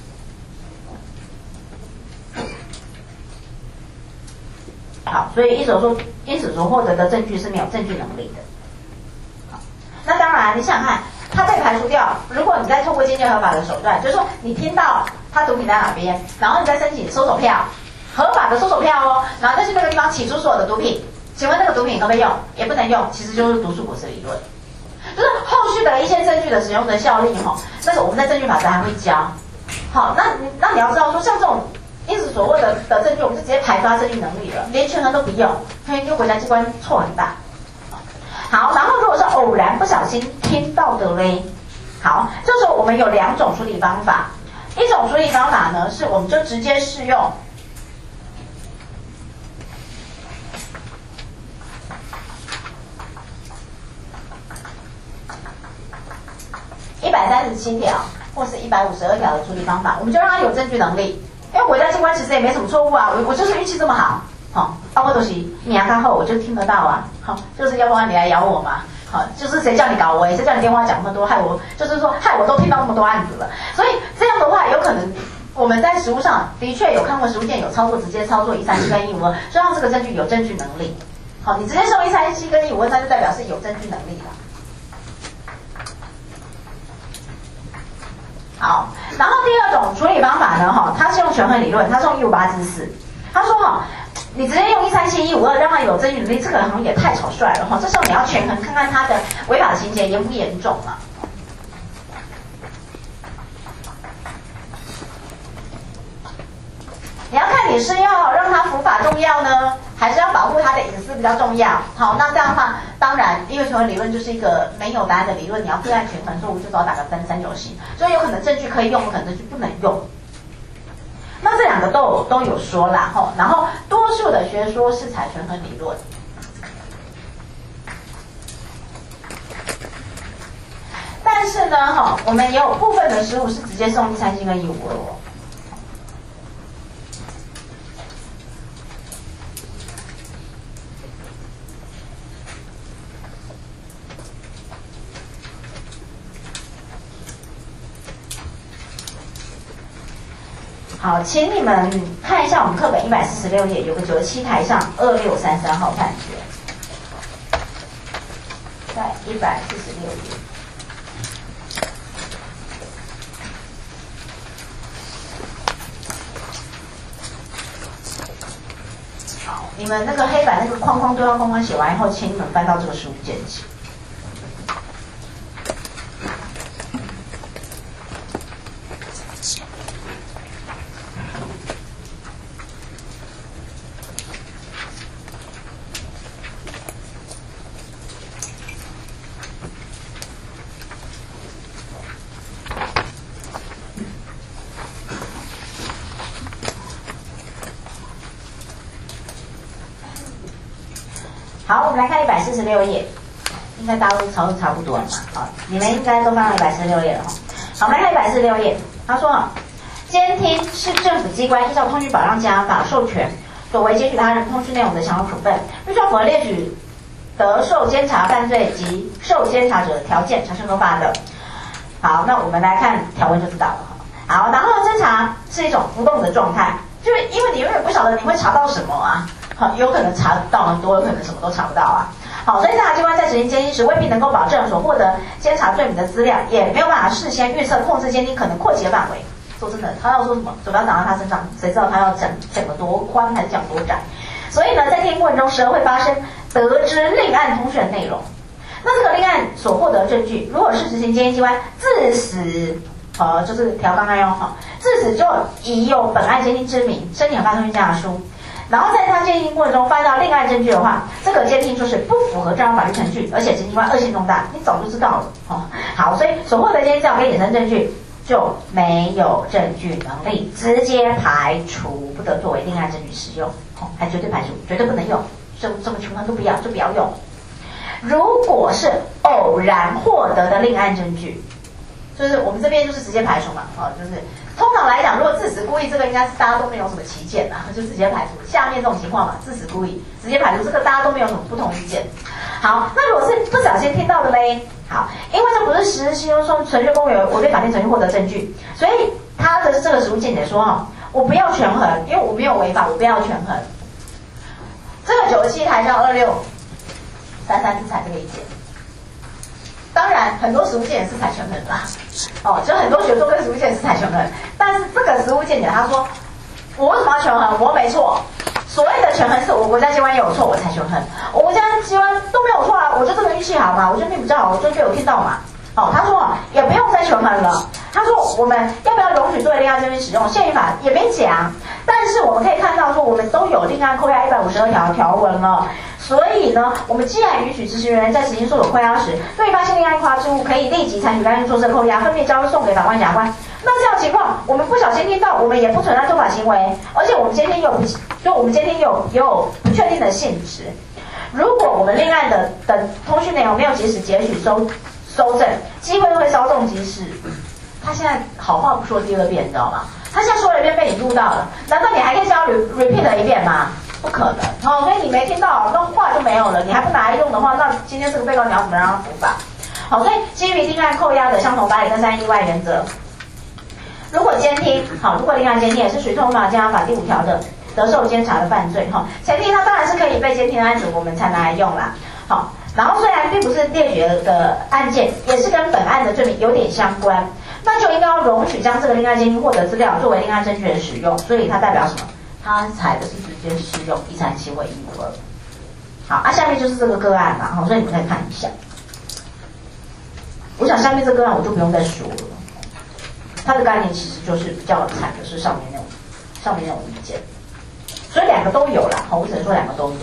好，所以一手说，因此所获得的证据是没有证据能力的。好，那当然，你想想看，它被排除掉。如果你再透过监禁合法的手段，就是说你听到他毒品在哪边，然后你再申请搜索票，合法的搜索票哦，然后再去那个地方起诉所有的毒品，请问那个毒品可不可以用？也不能用，其实就是毒素果实理论。就是后续的一些证据的使用的效力哈，那个我们在证据法则还会教。好，那你那你要知道说，像这种因此所获得的证据，我们就直接排除证据能力了，连权衡都不用，因为国家机关错很大。好，然后如果是偶然不小心听到的嘞，好，这时候我们有两种处理方法，一种处理方法呢是我们就直接适用。一百三十七条或是一百五十二条的处理方法，我们就让他有证据能力，因为国家机关其实也没什么错误啊，我我就是运气这么好，好、哦，包括东西你牙看后我就听得到啊，好、哦，就是要不然你来咬我嘛，好、哦，就是谁叫你搞我，谁叫你电话讲那么多，害我就是说害我都听到那么多案子了，所以这样的话有可能我们在实务上的确有看过实务件有操作直接操作一三七跟一五二，就让这个证据有证据能力，好、哦，你直接用一三七跟一五二，那就代表是有证据能力了。好，然后第二种处理方法呢，哈，它是用权衡理论，它是用一五八之四。他说哈，你直接用一三七一五二让它有证据能力，这个好像也太草率了哈。这时候你要权衡看看它的违法情节严不严重嘛。你要看你是要让它伏法重要呢， 还是要保护他的隐私比较重要。好，那这样的话，当然，因为权衡理论就是一个没有答案的理论，你要个案权衡，所以我就都要打个三三角形，所以有可能证据可以用，有可能证据不能用。那这两个都有都有说啦，吼，然后多数的学说是采权衡理论。但是呢，哈，我们也有部分的实务是直接送第三性跟义务了哦。好，请你们看一下我们课本一百四十六页，有个九十七台上二六三三号判决，在一百四十六页。好，你们那个黑板那个框框对话框框写完以后，请你们翻到这个实务见解。好，我们来看一百四十六页，应该大家都抄的差不多了嘛？好，你们应该都翻到一百四十六页了哈。好，我们来看一百四十六页，他说啊，监听是政府机关依照《通讯保障家法》授权所为监取他人通讯内容的强制处分，必须要符合列举得受监察犯罪及受监察者的条件才是合法的。好，那我们来看条文就知道了哈。好，然后侦查是一种浮动的状态，就是因为你永远不晓得你会查到什么啊。好，有可能查到很多，有可能什么都查不到啊。好，所以侦查机关在执行监听时，未必能够保证所获得监察罪名的资料，也没有办法事先预测控制监听可能扩及的范围。说真的，他要说什么，嘴巴长到他身上，谁知道他要讲讲得多宽还是讲多窄？所以呢，在监听过程中，时而会发生得知另案通讯的内容。那这个另案所获得证据，如果是执行监听机关自始，呃，就是调纲内容哈，自始就已有本案监听之名，申请发通讯监察书。然后在他监听过程中发现到另案证据的话，这个监听就是不符合正常法律程序，而且监听官恶性重大，你早就知道了哦。好，所以所获得监听资料跟衍生证据就没有证据能力，直接排除，不得作为另案证据使用，哦，还绝对排除，绝对不能用，这这么情况都不要，就不要用。如果是偶然获得的另案证据，就是我们这边就是直接排除嘛，哦，就是通常来讲，如果自始故意，这个应该是大家都没有什么歧见啊，就直接排除。下面这种情况嘛，自始故意直接排除，这个大家都没有什么不同意见。好，那如果是不小心听到的嘞，好，因为这不是实施说程序公有违背法定程序获得证据，所以他的这个实务见解说哈，我不要权衡，因为我没有违法，我不要权衡。这个九十七台上二六三三是采这个意见。当然，很多实务见解是采权衡啦，哦，就很多学说跟实务见解是采权衡，但是这个实务见解他说，我为什么要权衡？我没错。所谓的权衡是我国家机关也有错，我才权衡。我国家机关都没有错啊，我就这个运气好嘛，我就命比较好，我就被我听到嘛。哦，他说也不用再权衡了。他说我们要不要容许作为另案证据使用？宪法也没讲，但是我们可以看到说，我们都有另案扣押一百五十二条条文了。所以呢，我们既然允许执行人员在执行所有扣押时，对发现另案扣押之物，可以立即采取干预措施扣押，分别交送给法官、检察官。那这样情况，我们不小心听到，我们也不存在错法行为，而且我们监听有，就我们监听有有不确定的性质。如果我们另案的的通讯内容没有及时截取收收证，机会会稍纵即逝。他现在好话不说第二遍，你知道吗？他现在说了一遍被你录到了，难道你还可以叫 repeat 一遍吗？不可能，哦，所以你没听到，那话就没有了。你还不拿来用的话，那今天这个被告你要怎么让他伏法？好，所以基于另案扣押的相同法理跟三意外原则，如果监听，好，如果另案监听也是属于《通讯监察法》第五条的得受监察的犯罪，哈，前提它当然是可以被监听的案子，我们才拿来用啦。好，然后虽然并不是列举的案件，也是跟本案的罪名有点相关，那就应该要容许将这个另案监听获得资料作为另案证据的使用，所以它代表什么？它采的是直接适用一三七或一五二。好，啊，下面就是这个个案嘛，好，所以你们可以看一下。我想下面这个个案我就不用再说了，它的概念其实就是比较采的是上面那种上面那种意见。 所以两个都有啦，好，我只能说两个都有。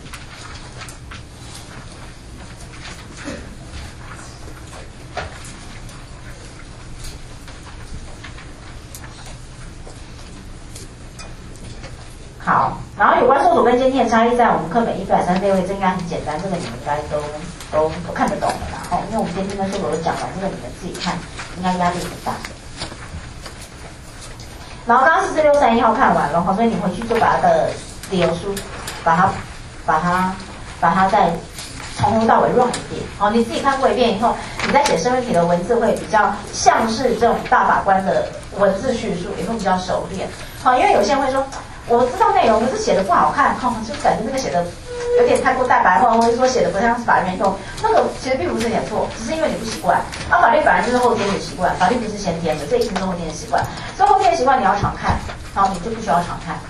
好，然后有关受阻跟监听的差异，在我们课本一百三十六页，这应该很简单，这个你们应该都都都看得懂的啦。哦，因为我们监听跟受阻都讲完，这个你们自己看，应该压力不大。然后刚刚四四六三一号看完了哈，所以你回去就把它的理由书，把它把它把它再从头到尾 run 一遍。好，你自己看过一遍以后，你在写申论题的文字会比较像是这种大法官的文字叙述，也会比较熟练。好，因为有些人会说，我知道内容，可是写的不好看，哈，就感觉那个写的有点太过大白话，或者说写的不像是法律运动。那个其实并不是你的错，只是因为你不习惯。啊，法律本来就是后天的习惯，法律不是先天的，这一定是后天的习惯。所以后天的习惯你要常看，好，你就不需要常看。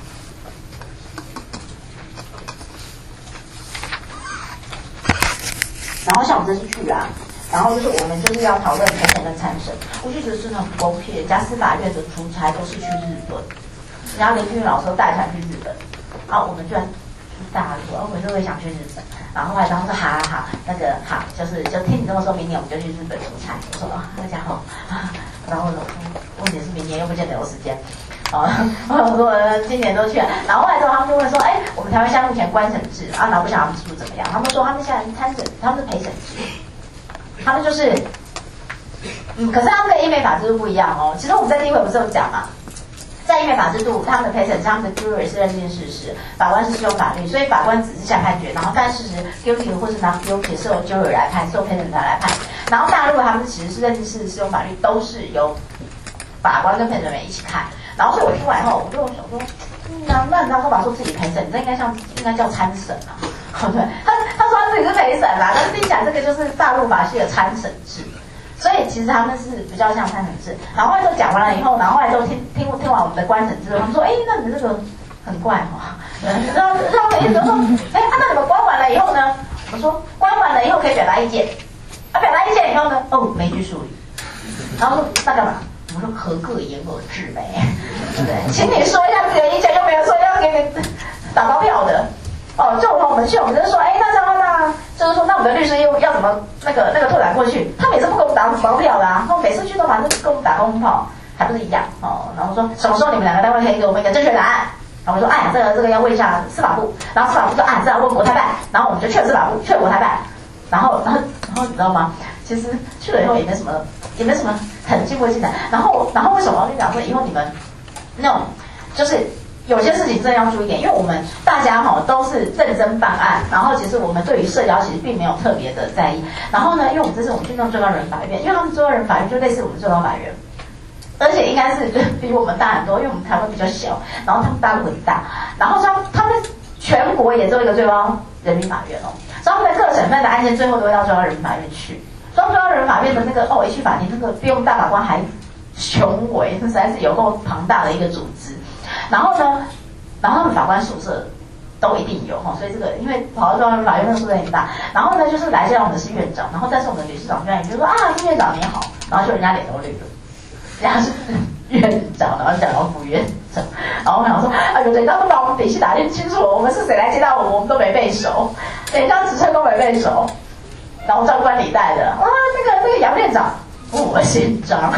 然后像我这是去啊，然后就是我们就是要讨论陪审跟参审，我就觉得真的很不公平，人家司法院的出差都是去日本。然后林俊宇老师都带团去日本，然后我们居然去大陆，我们就会想去日本。然后后来他们说好好好，那个好，就是就听你这么说，明年我们就去日本出差。我说啊，那家伙，然后呢，问题是明年又不见得有时间。哦，我说今年都去了。然后后来之后他们就问说，哎，我们台湾现在目前官审制啊，然后不晓得他们制度怎么样？他们说他们现在参审，他们是陪审制，他们就是，嗯，可是他们跟英美法制度不一样哦。其实我们在第一回不是有讲嘛？在英美法制度，他们的陪审，他们的 jury 是认定事实，法官是适用法律，所以法官只是下判决，然后但事实 guilty 或是 not guilty 是由 jury 来判，是由陪审团来判。然后大陆他们其实是认定事实、适用法律，都是由法官跟陪审员一起看。然后所以我听完后，我就想说，嗯，那那你要说把说自己陪审，这应该像应该叫参审啊，对，他他说他自己是陪审啦，但是听起来这个就是大陆法系的参审制。所以其实他们是比较像参审制，然后后来就讲完了以后，然后后来就听听听完我们的官审制，他们说，哎，那你们这个很怪哈、哦，然后然后我一直说，哎，啊，那你们关完了以后呢？我说关完了以后可以表达意见，啊，表达意见以后呢，哦，没去处理，然后说那干嘛？我说何各言而至没，对不对？请你说一下自己的意见，又没有说要给你打包票的。哦，就我们去，我们就说，哎，那这样那就是说，那我们的律师又要怎么那个那个拓展过去？他们也是不给我们打包票的啊，他们每次去都反正跟我们打空炮，还不是一样哦。然后说什么时候你们两个单位可以给我们一个正确答案？然后我说，哎，这个这个要问一下司法部，然后司法部说，哎，这要问国台办，然后我们就去了司法部，去了国台办，然后然后然后你知道吗？其实去了以后也没什么，也没什么很进步的进展。然后然后为什么我跟你讲说以后你们那种就是。有些事情真的要注意点，因为我们大家哈都是认真办案，然后其实我们对于社交其实并没有特别的在意。然后呢，因为我们这次我们去弄最高人法院，因为他们最高人法院就类似我们最高法院，而且应该是比我们大很多，因为我们台湾比较小，然后他们大陆很大，然后他他们全国也只有一个最高人民法院哦，所以他们的各省份的案件最后都会到最高人民法院去。所以最高人民法院的那个 O H 法庭，那个比我们大法官还雄伟，实在是有够庞大的一个组织。然后呢，然后他们法官宿舍都一定有哈，所以这个因为跑到最高人民法院的宿舍很大。然后呢，就是来见我们的是院长，然后但是我们的理事长居然就说啊，副院长你好，然后就人家脸都绿了，人家是院长，然后讲到副院长，然后我想说，哎呦，人家都把我们底细打听清楚了，我们是谁来接待我们，我们都没背熟，连张职称都没背熟，然后张冠李戴的，啊，那个那个杨院长，我姓张。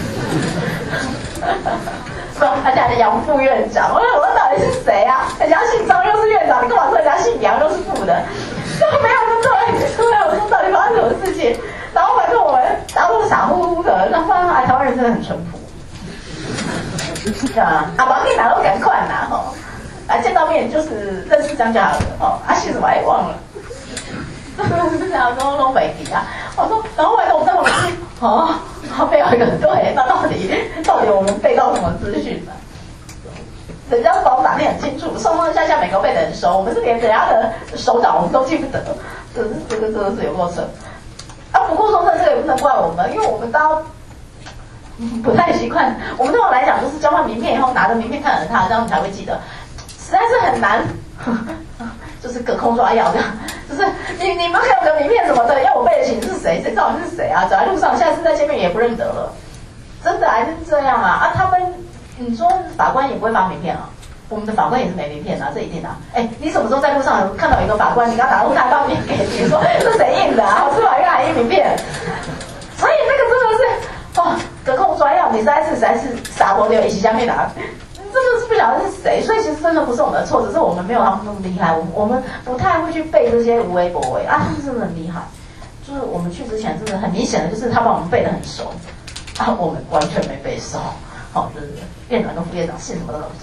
不，而且还是杨副院长，我说我到底是谁啊？人家姓张又是院长，你干嘛说人家姓杨又是副的？都没有就对，对，我说到底发生什么事情？然后反正我们大陆傻乎乎的，然后发现哎，台湾人真的很淳朴，对啊，啊，王立哪都赶快拿吼，啊，见到面就是认识张家的哦，啊，姓什么哎忘了。是想说弄北迪啊，我说，然后后来我在我们去，哦，他背后一个对，那到底到底我们背到什么资讯呢？人家把我们打得很清楚，上上下下每个背得很熟，我们是连人家的手脚我们都记不得，这是这个这个是有过程。啊，不过说这这个也不能怪我们，因为我们都不太习惯。我们对我来讲，就是交换名片以后拿着名片看着他，这样才会记得，实在是很难。就是隔空抓药这样，就是你你们还有个名片什么的，要我背得起你是谁？谁知道你是谁啊？走在路上，下次再见面也不认得了，真的还是这样啊！啊，他们你说法官也不会发名片啊？ 我们的法官也是没名片啊，这一定啊。哎，你什么时候在路上看到一个法官，你刚打路拿到名给你说是谁印的啊？司法院还印名片，所以那个真的是哦，隔空抓药，你实在是实在是傻头流一起下面拿。真的是不晓得是谁，所以其实真的不是我们的错，只是我们没有他们那么厉害，我们我们不太会去背这些无为不为啊，他们真的很厉害。就是我们去之前，真的很明显的就是他把我们背得很熟，啊，我们完全没背熟，好、哦，就是院长跟副院长姓什么都不熟。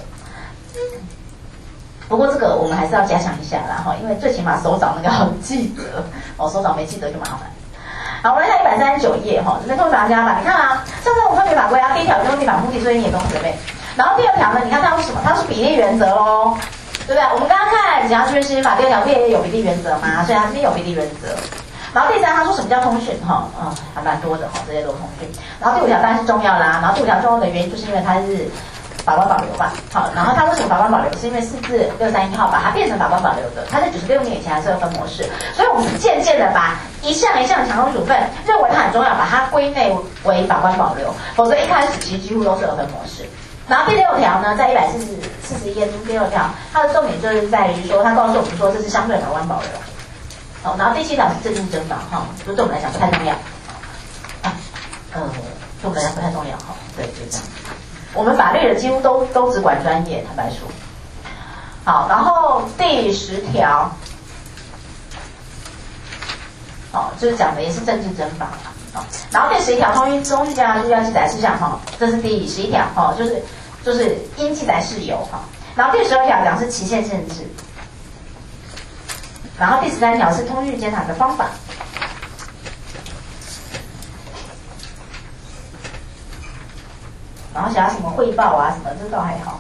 不过这个我们还是要加强一下啦，哈，因为最起码手掌那个要记得，哦，手掌没记得就麻烦。好，我们来看一百三十九页哈，这边通法家吧，你看啊，像这种特别法规啊，第一条就是立法目的，所以你也不用责备。然后第二条呢，你看它是什么？它是比例原则喽，对不对？我们刚刚看《检察军刑法》第二条不也有比例原则吗？所以它这边有比例原则。然后第三，他说什么叫通讯？哈，嗯，还蛮多的哈，这些都是通讯。然后第五条当然是重要啦。然后第五条重要的原因就是因为它是法官保留嘛，好，然后它为什么法官保留？是因为四至六三一号把它变成法官保留的。它在九十六年以前还是二分模式，所以我们是渐渐的把一项一项强制处分认为它很重要，把它归类为法官保留，否则一开始其实几乎都是二分模式。然后第六条呢，在一百四十四十页中第六条，它的重点就是在于说，它告诉我们说这是相对法官保留。好，然后第七条是证据侦访，哈，就对我们来讲不太重要，啊，呃，对我们来讲不太重要，哈，对，就这样。我们法律的几乎都都只管专业，坦白说。好，然后第十条，好，就是讲的也是政治侦访啦，好，然后第十一条，通讯通讯监察需要记载事项，哈，这是第十一条，哈，就是就是应记载事由，哈，然后第十二条讲是期限限制。然后第十三条是通讯监察的方法，然后写什么汇报啊什么，这倒还好。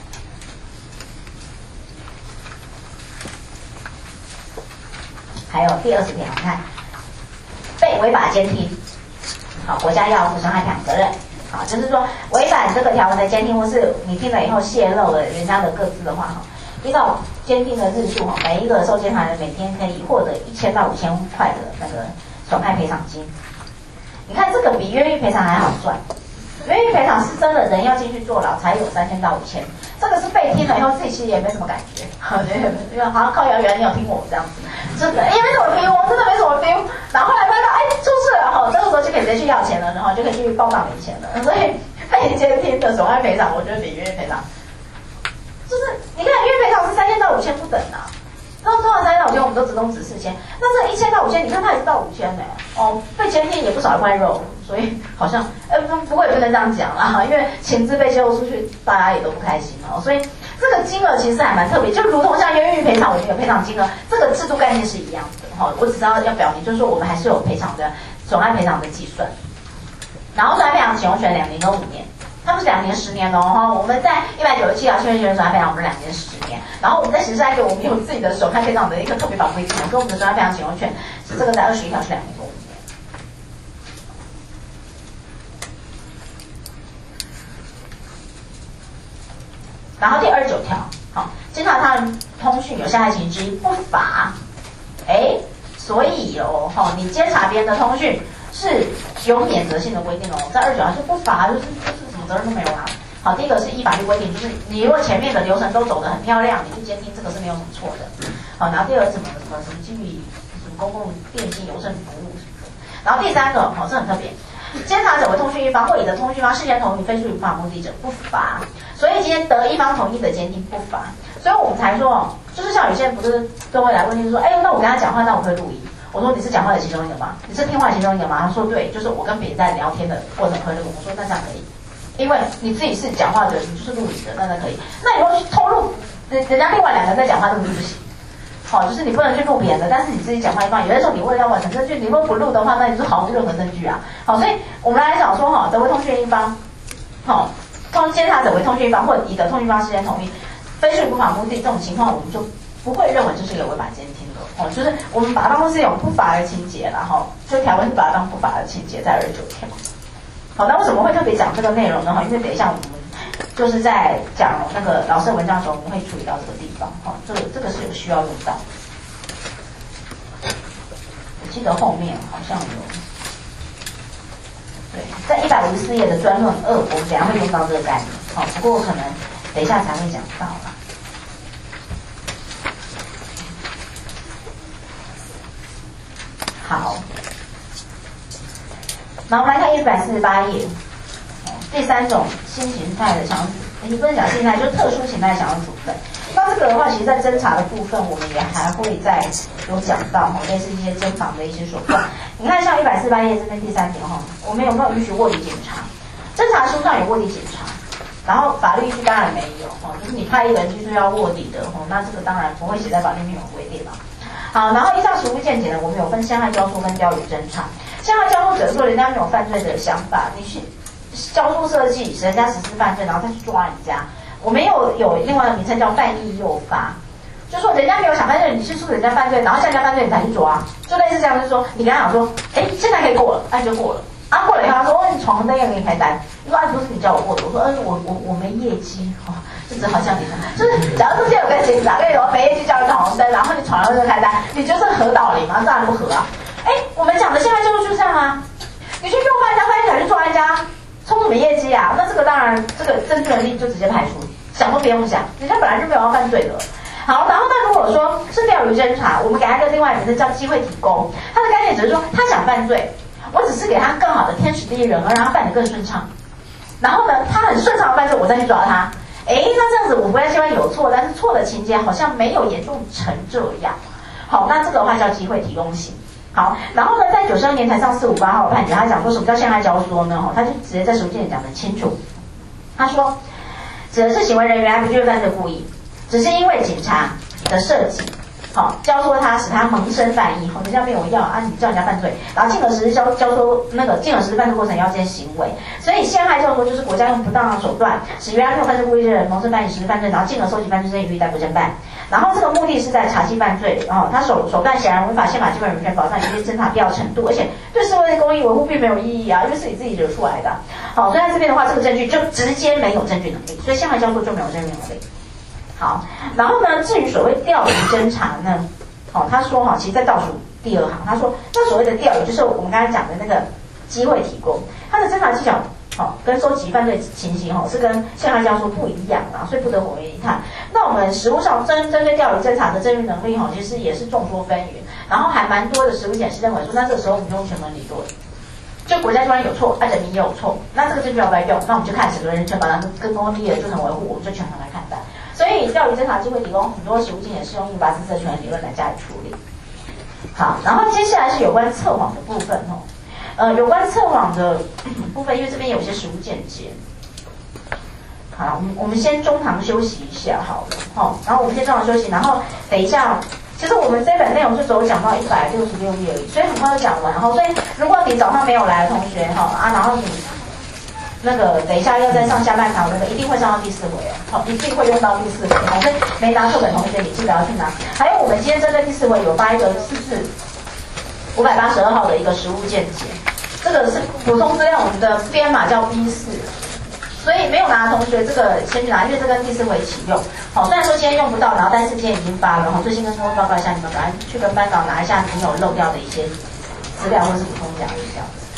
还有第二十条，看被违法监听，好，国家要负伤害赔偿责任，好，就是说违反这个条文的监听，或是你听了以后泄露了人家的个资的话，哈。依照监听的日数，每一个受监察人每天可以获得一千到五千块的那个损害赔偿金。你看这个比冤狱赔偿还好赚，冤狱赔偿是真的人要进去坐牢才有三千到五千，这个是被听了以后自己其实也没什么感觉，因为好像靠谣言你有听我这样子，真的也没什么 feel， 真的没什么 feel。然后后来发现哎出事了哈，这个时候就可以直接去要钱了，然后就可以去报档领钱了。所以被监听的损害赔偿，我觉得比冤狱赔偿。就是你看，因为赔偿是三千到五千不等啊，那通常三千到五千我们都只弄指四千，那这一千到五千，你看它也是到五千呢，哦，被监听也不少一块肉，所以好像，呃，不过也不能这样讲啦，因为情资被泄露出去，大家也都不开心哦，所以这个金额其实还蛮特别，就如同像冤狱赔偿，我们有赔偿金额，这个制度概念是一样的哈、哦，我只知道要表明，就是说我们还是有赔偿的损害赔偿的计算，然后损害赔偿请用权两年跟五年。他们是两年、十年哦，哈，我们在一百九十七条侵权损害赔偿，我们是两年、十年。然后我们在刑事案件，我们有自己的损害赔偿的一个特别法规定，跟我们的损害赔偿请求权，这个在二十一条是两年跟五年。然后第二十九条，好，监察他人通讯有下列情形之一不法，哎，所以哦，哈，你监察别人的通讯是有免责性的规定哦，在二十九条是不法，就是就是。责任都没有啊。好，第一个是依法律规定，就是你如果前面的流程都走得很漂亮，你去监听这个是没有什么错的。好，然后第二什么什么什么基于什么公共电信邮政服务什么的。然后第三个，好，这很特别，监察者为通讯一方或乙的通讯方事先同意非属于不法目的者不法。所以今天得一方同意的监听不法，所以我们才说，就是像有些人不是都会来问，就是说，哎，那我跟他讲话，那我会录音。我说你是讲话的其中一个吗？你是听话的其中一个吗？他说对，就是我跟别人在聊天的过程会录。我说那这样可以。因为你自己是讲话的人，你就是录影的，那那可以。那你如果去偷录，人人家另外两个人在讲话，那不行。好，就是你不能去录别人的，但是你自己讲话一段，有的时候你为了要完成证据，你如果不录的话，那你就毫无任何证据啊。好，所以我们来讲说，哈，得为通讯一方，好，通监察者为通讯一方，或者乙的通讯方事先同意，非属于不法目的这种情况，我们就不会认为这是一个违法监听的。哦，就是我们把它当作是一种不法的情节啦，哈，就条文是把它当不法的情节，在二十九条。好，那为什么会特别讲这个内容呢？哈，因为等一下我们就是在讲那个老师的文章的时候，我们会处理到这个地方。哈，这个这个是有需要用到。我记得后面好像有，对，在一百五十四页的专论二，我们等一下会用到这个概念。好，不过可能等一下才会讲到啦。好，那我们来看一百四十八页，第三种新形态的强制，你不能讲新形态，就是特殊形态强制处分。那这个的话，其实在侦查的部分，我们也还会再有讲到哈，类似一些侦防的一些手段。你看，像一百四十八页这边第三点哈，我们有没有允许卧底检查？侦查书上有卧底检查，然后法律依据当然没有哈，就是你派一个人去是要卧底的哈，那这个当然不会写在法律里面有规定了。好，然后依照实务见解呢，我们有分陷害教唆跟钓鱼侦查。陷害教唆者说人家没有犯罪的想法，你去教唆设计使人家实施犯罪，然后再去抓人家。我们有有另外一个名称叫犯意诱发，就说人家没有想犯罪，你去促人家犯罪，然后向人家犯罪你才去抓，就类似这样，就是说你跟他讲说，哎，现在可以过了，哎就过了。啊，过了以后他说，哦，你闯红灯要给你开单。你说，哎，不是你叫我过的，我说，嗯，我我我没业绩，哦，就只好像你，就是假如说今天有个警察跟你说没业绩叫你闯红灯，然后你闯了就开单，你觉得这合道理吗？当然不合啊。哎，我们讲的现在就是这样啊，你去诱发人家犯罪，去抓人家，冲什么业绩啊？那这个当然，这个证据能力就直接排除，想都不用想，人家本来就没有要犯罪的。好，然后那如果说是钓鱼侦查，我们给他一个另外一个名字叫机会提供，他的概念只是说他想犯罪。我只是给他更好的天时地利人和，让他办得更顺畅。然后呢，他很顺畅的犯罪，我再去抓他。哎，那这样子我不要希望有错，但是错的情节好像没有严重成这样。好，那这个的话叫机会提供刑。好，然后呢，在九十二年台上四五八号判决，他讲说什么叫陷害教唆呢？他就直接在实务见解讲得很清楚。他说，指的是行为人员不具备犯罪故意，只是因为警察的设计。好，教唆他，使他萌生犯意，好，人家没有要啊，你叫人家犯罪，然后进而实施教教唆那个进而实施犯罪过程要件行为，所以陷害教唆就是国家用不当的手段，使原来没有犯罪故意的人萌生犯意实施犯罪，然后进而收集犯罪证据逮捕侦办，然后这个目的是在查缉犯罪，哦，他手手段显然违反宪法基本人权保障以及侦查必要程度，而且对社会的公益维护并没有意义啊，因为是你自己惹出来的，好，所以在这边的话，这个证据就直接没有证据能力，所以陷害教唆就没有证据能力。好，然后呢，至于所谓钓鱼侦查呢，哦，他说哈，其实在倒数第二行，他说那所谓的钓鱼就是我们刚才讲的那个机会提供，他的侦查技巧，哦，跟收集犯罪情形哦是跟陷害教唆不一样啊，所以不得混为一谈。那我们实务上针针对钓鱼侦查的证据能力哈，其实也是众说纷纭，然后还蛮多的实务检视认为说，那这个时候我们就用全门理论。就国家机关有错，啊人民也有错，那这个证据要不要用？那我们就看整个人权保障跟公共利益的均衡维护，我们就全盘来看待。所以钓鱼侦查机会提供很多实务经验是用一八四四权理论来加以处理。好，然后接下来是有关测谎的部分哦，呃，有关测谎的部分，因为这边有些实务见解。好，我们我们先中堂休息一下好了，好、哦，然后我们先中堂休息，然后等一下。其实我们这本内容就只有讲到一百六十六页而已，所以很快就讲完。然后，所以如果你早上没有来的同学哈啊，然后你那个等一下要再上下半场那个，一定会上到第四回哦，好，一定会用到第四回。好，所以没拿课本同学，你记得要去拿。还有我们今天针对第四回有发一个四四五百八十二号的一个实务见解，这个是补充资料，我们的编码叫 B 四。所以没有拿的同学，这个先去拿，因为这跟第四回一起用。好，虽然说今天用不到，然后但是今天已经发了，哈，最新跟各位报告一下，你们赶快去跟班长拿一下你有漏掉的一些资料或是补充讲义这样子。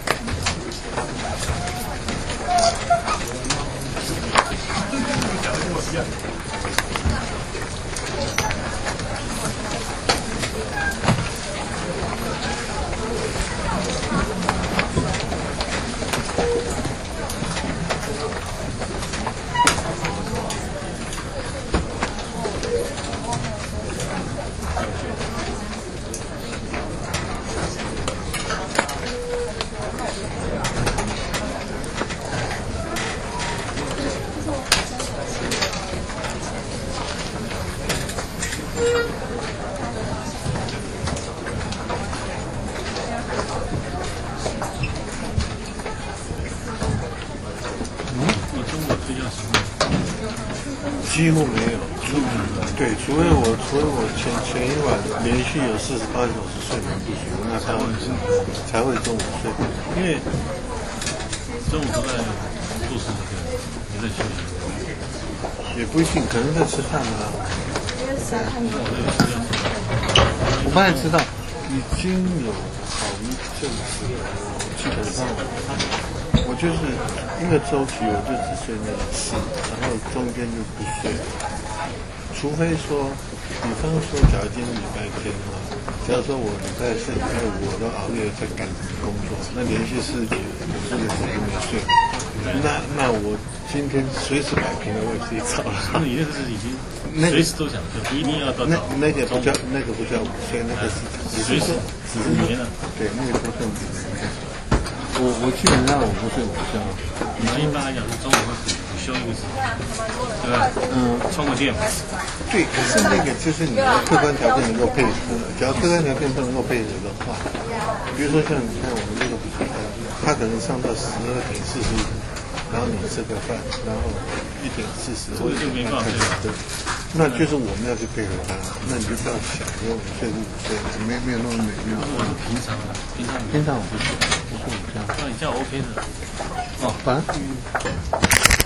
几乎没有，除对，除非我除非我前前一晚连续有四十八小时睡眠不足，那才会才会中午睡。因为中午都在做事情，你在休息， 也不一定，可能在吃饭啊。 因为实在太累了。 我不太知道，已经有好一阵子了，基本上我我就是一个周期，我就只睡那一次，然后中间就不睡了。除非说，比方说，假如今天礼拜天啊，假如说我礼拜四、礼拜五我都熬夜在赶工作，那连续四天我这个整个没睡，那那我今天随时摆平了，我也睡着了。 那你那个是已经随时都想睡，不一定要到那那个不叫那个不叫午睡，那个是只是说只是说对那个不算午睡。我我基本上我不睡午觉。 你们一般来讲是中午会午休一个时间，对吧？嗯，充个电嘛。 对，可是那个就是你的客观条件能够配合，只要客观条件不能够配合的话，比如说像你看我们这个比赛，他可能上到十二点四十五，然后你吃个饭，然后一点四十， 这个就没办法对，那就是我们要去配合他，那你就不要想说午睡不午睡，没没有那么美妙。 我是平常的，平常平常我不睡，不睡午觉。 那你这样 OK 的。 哦，反正。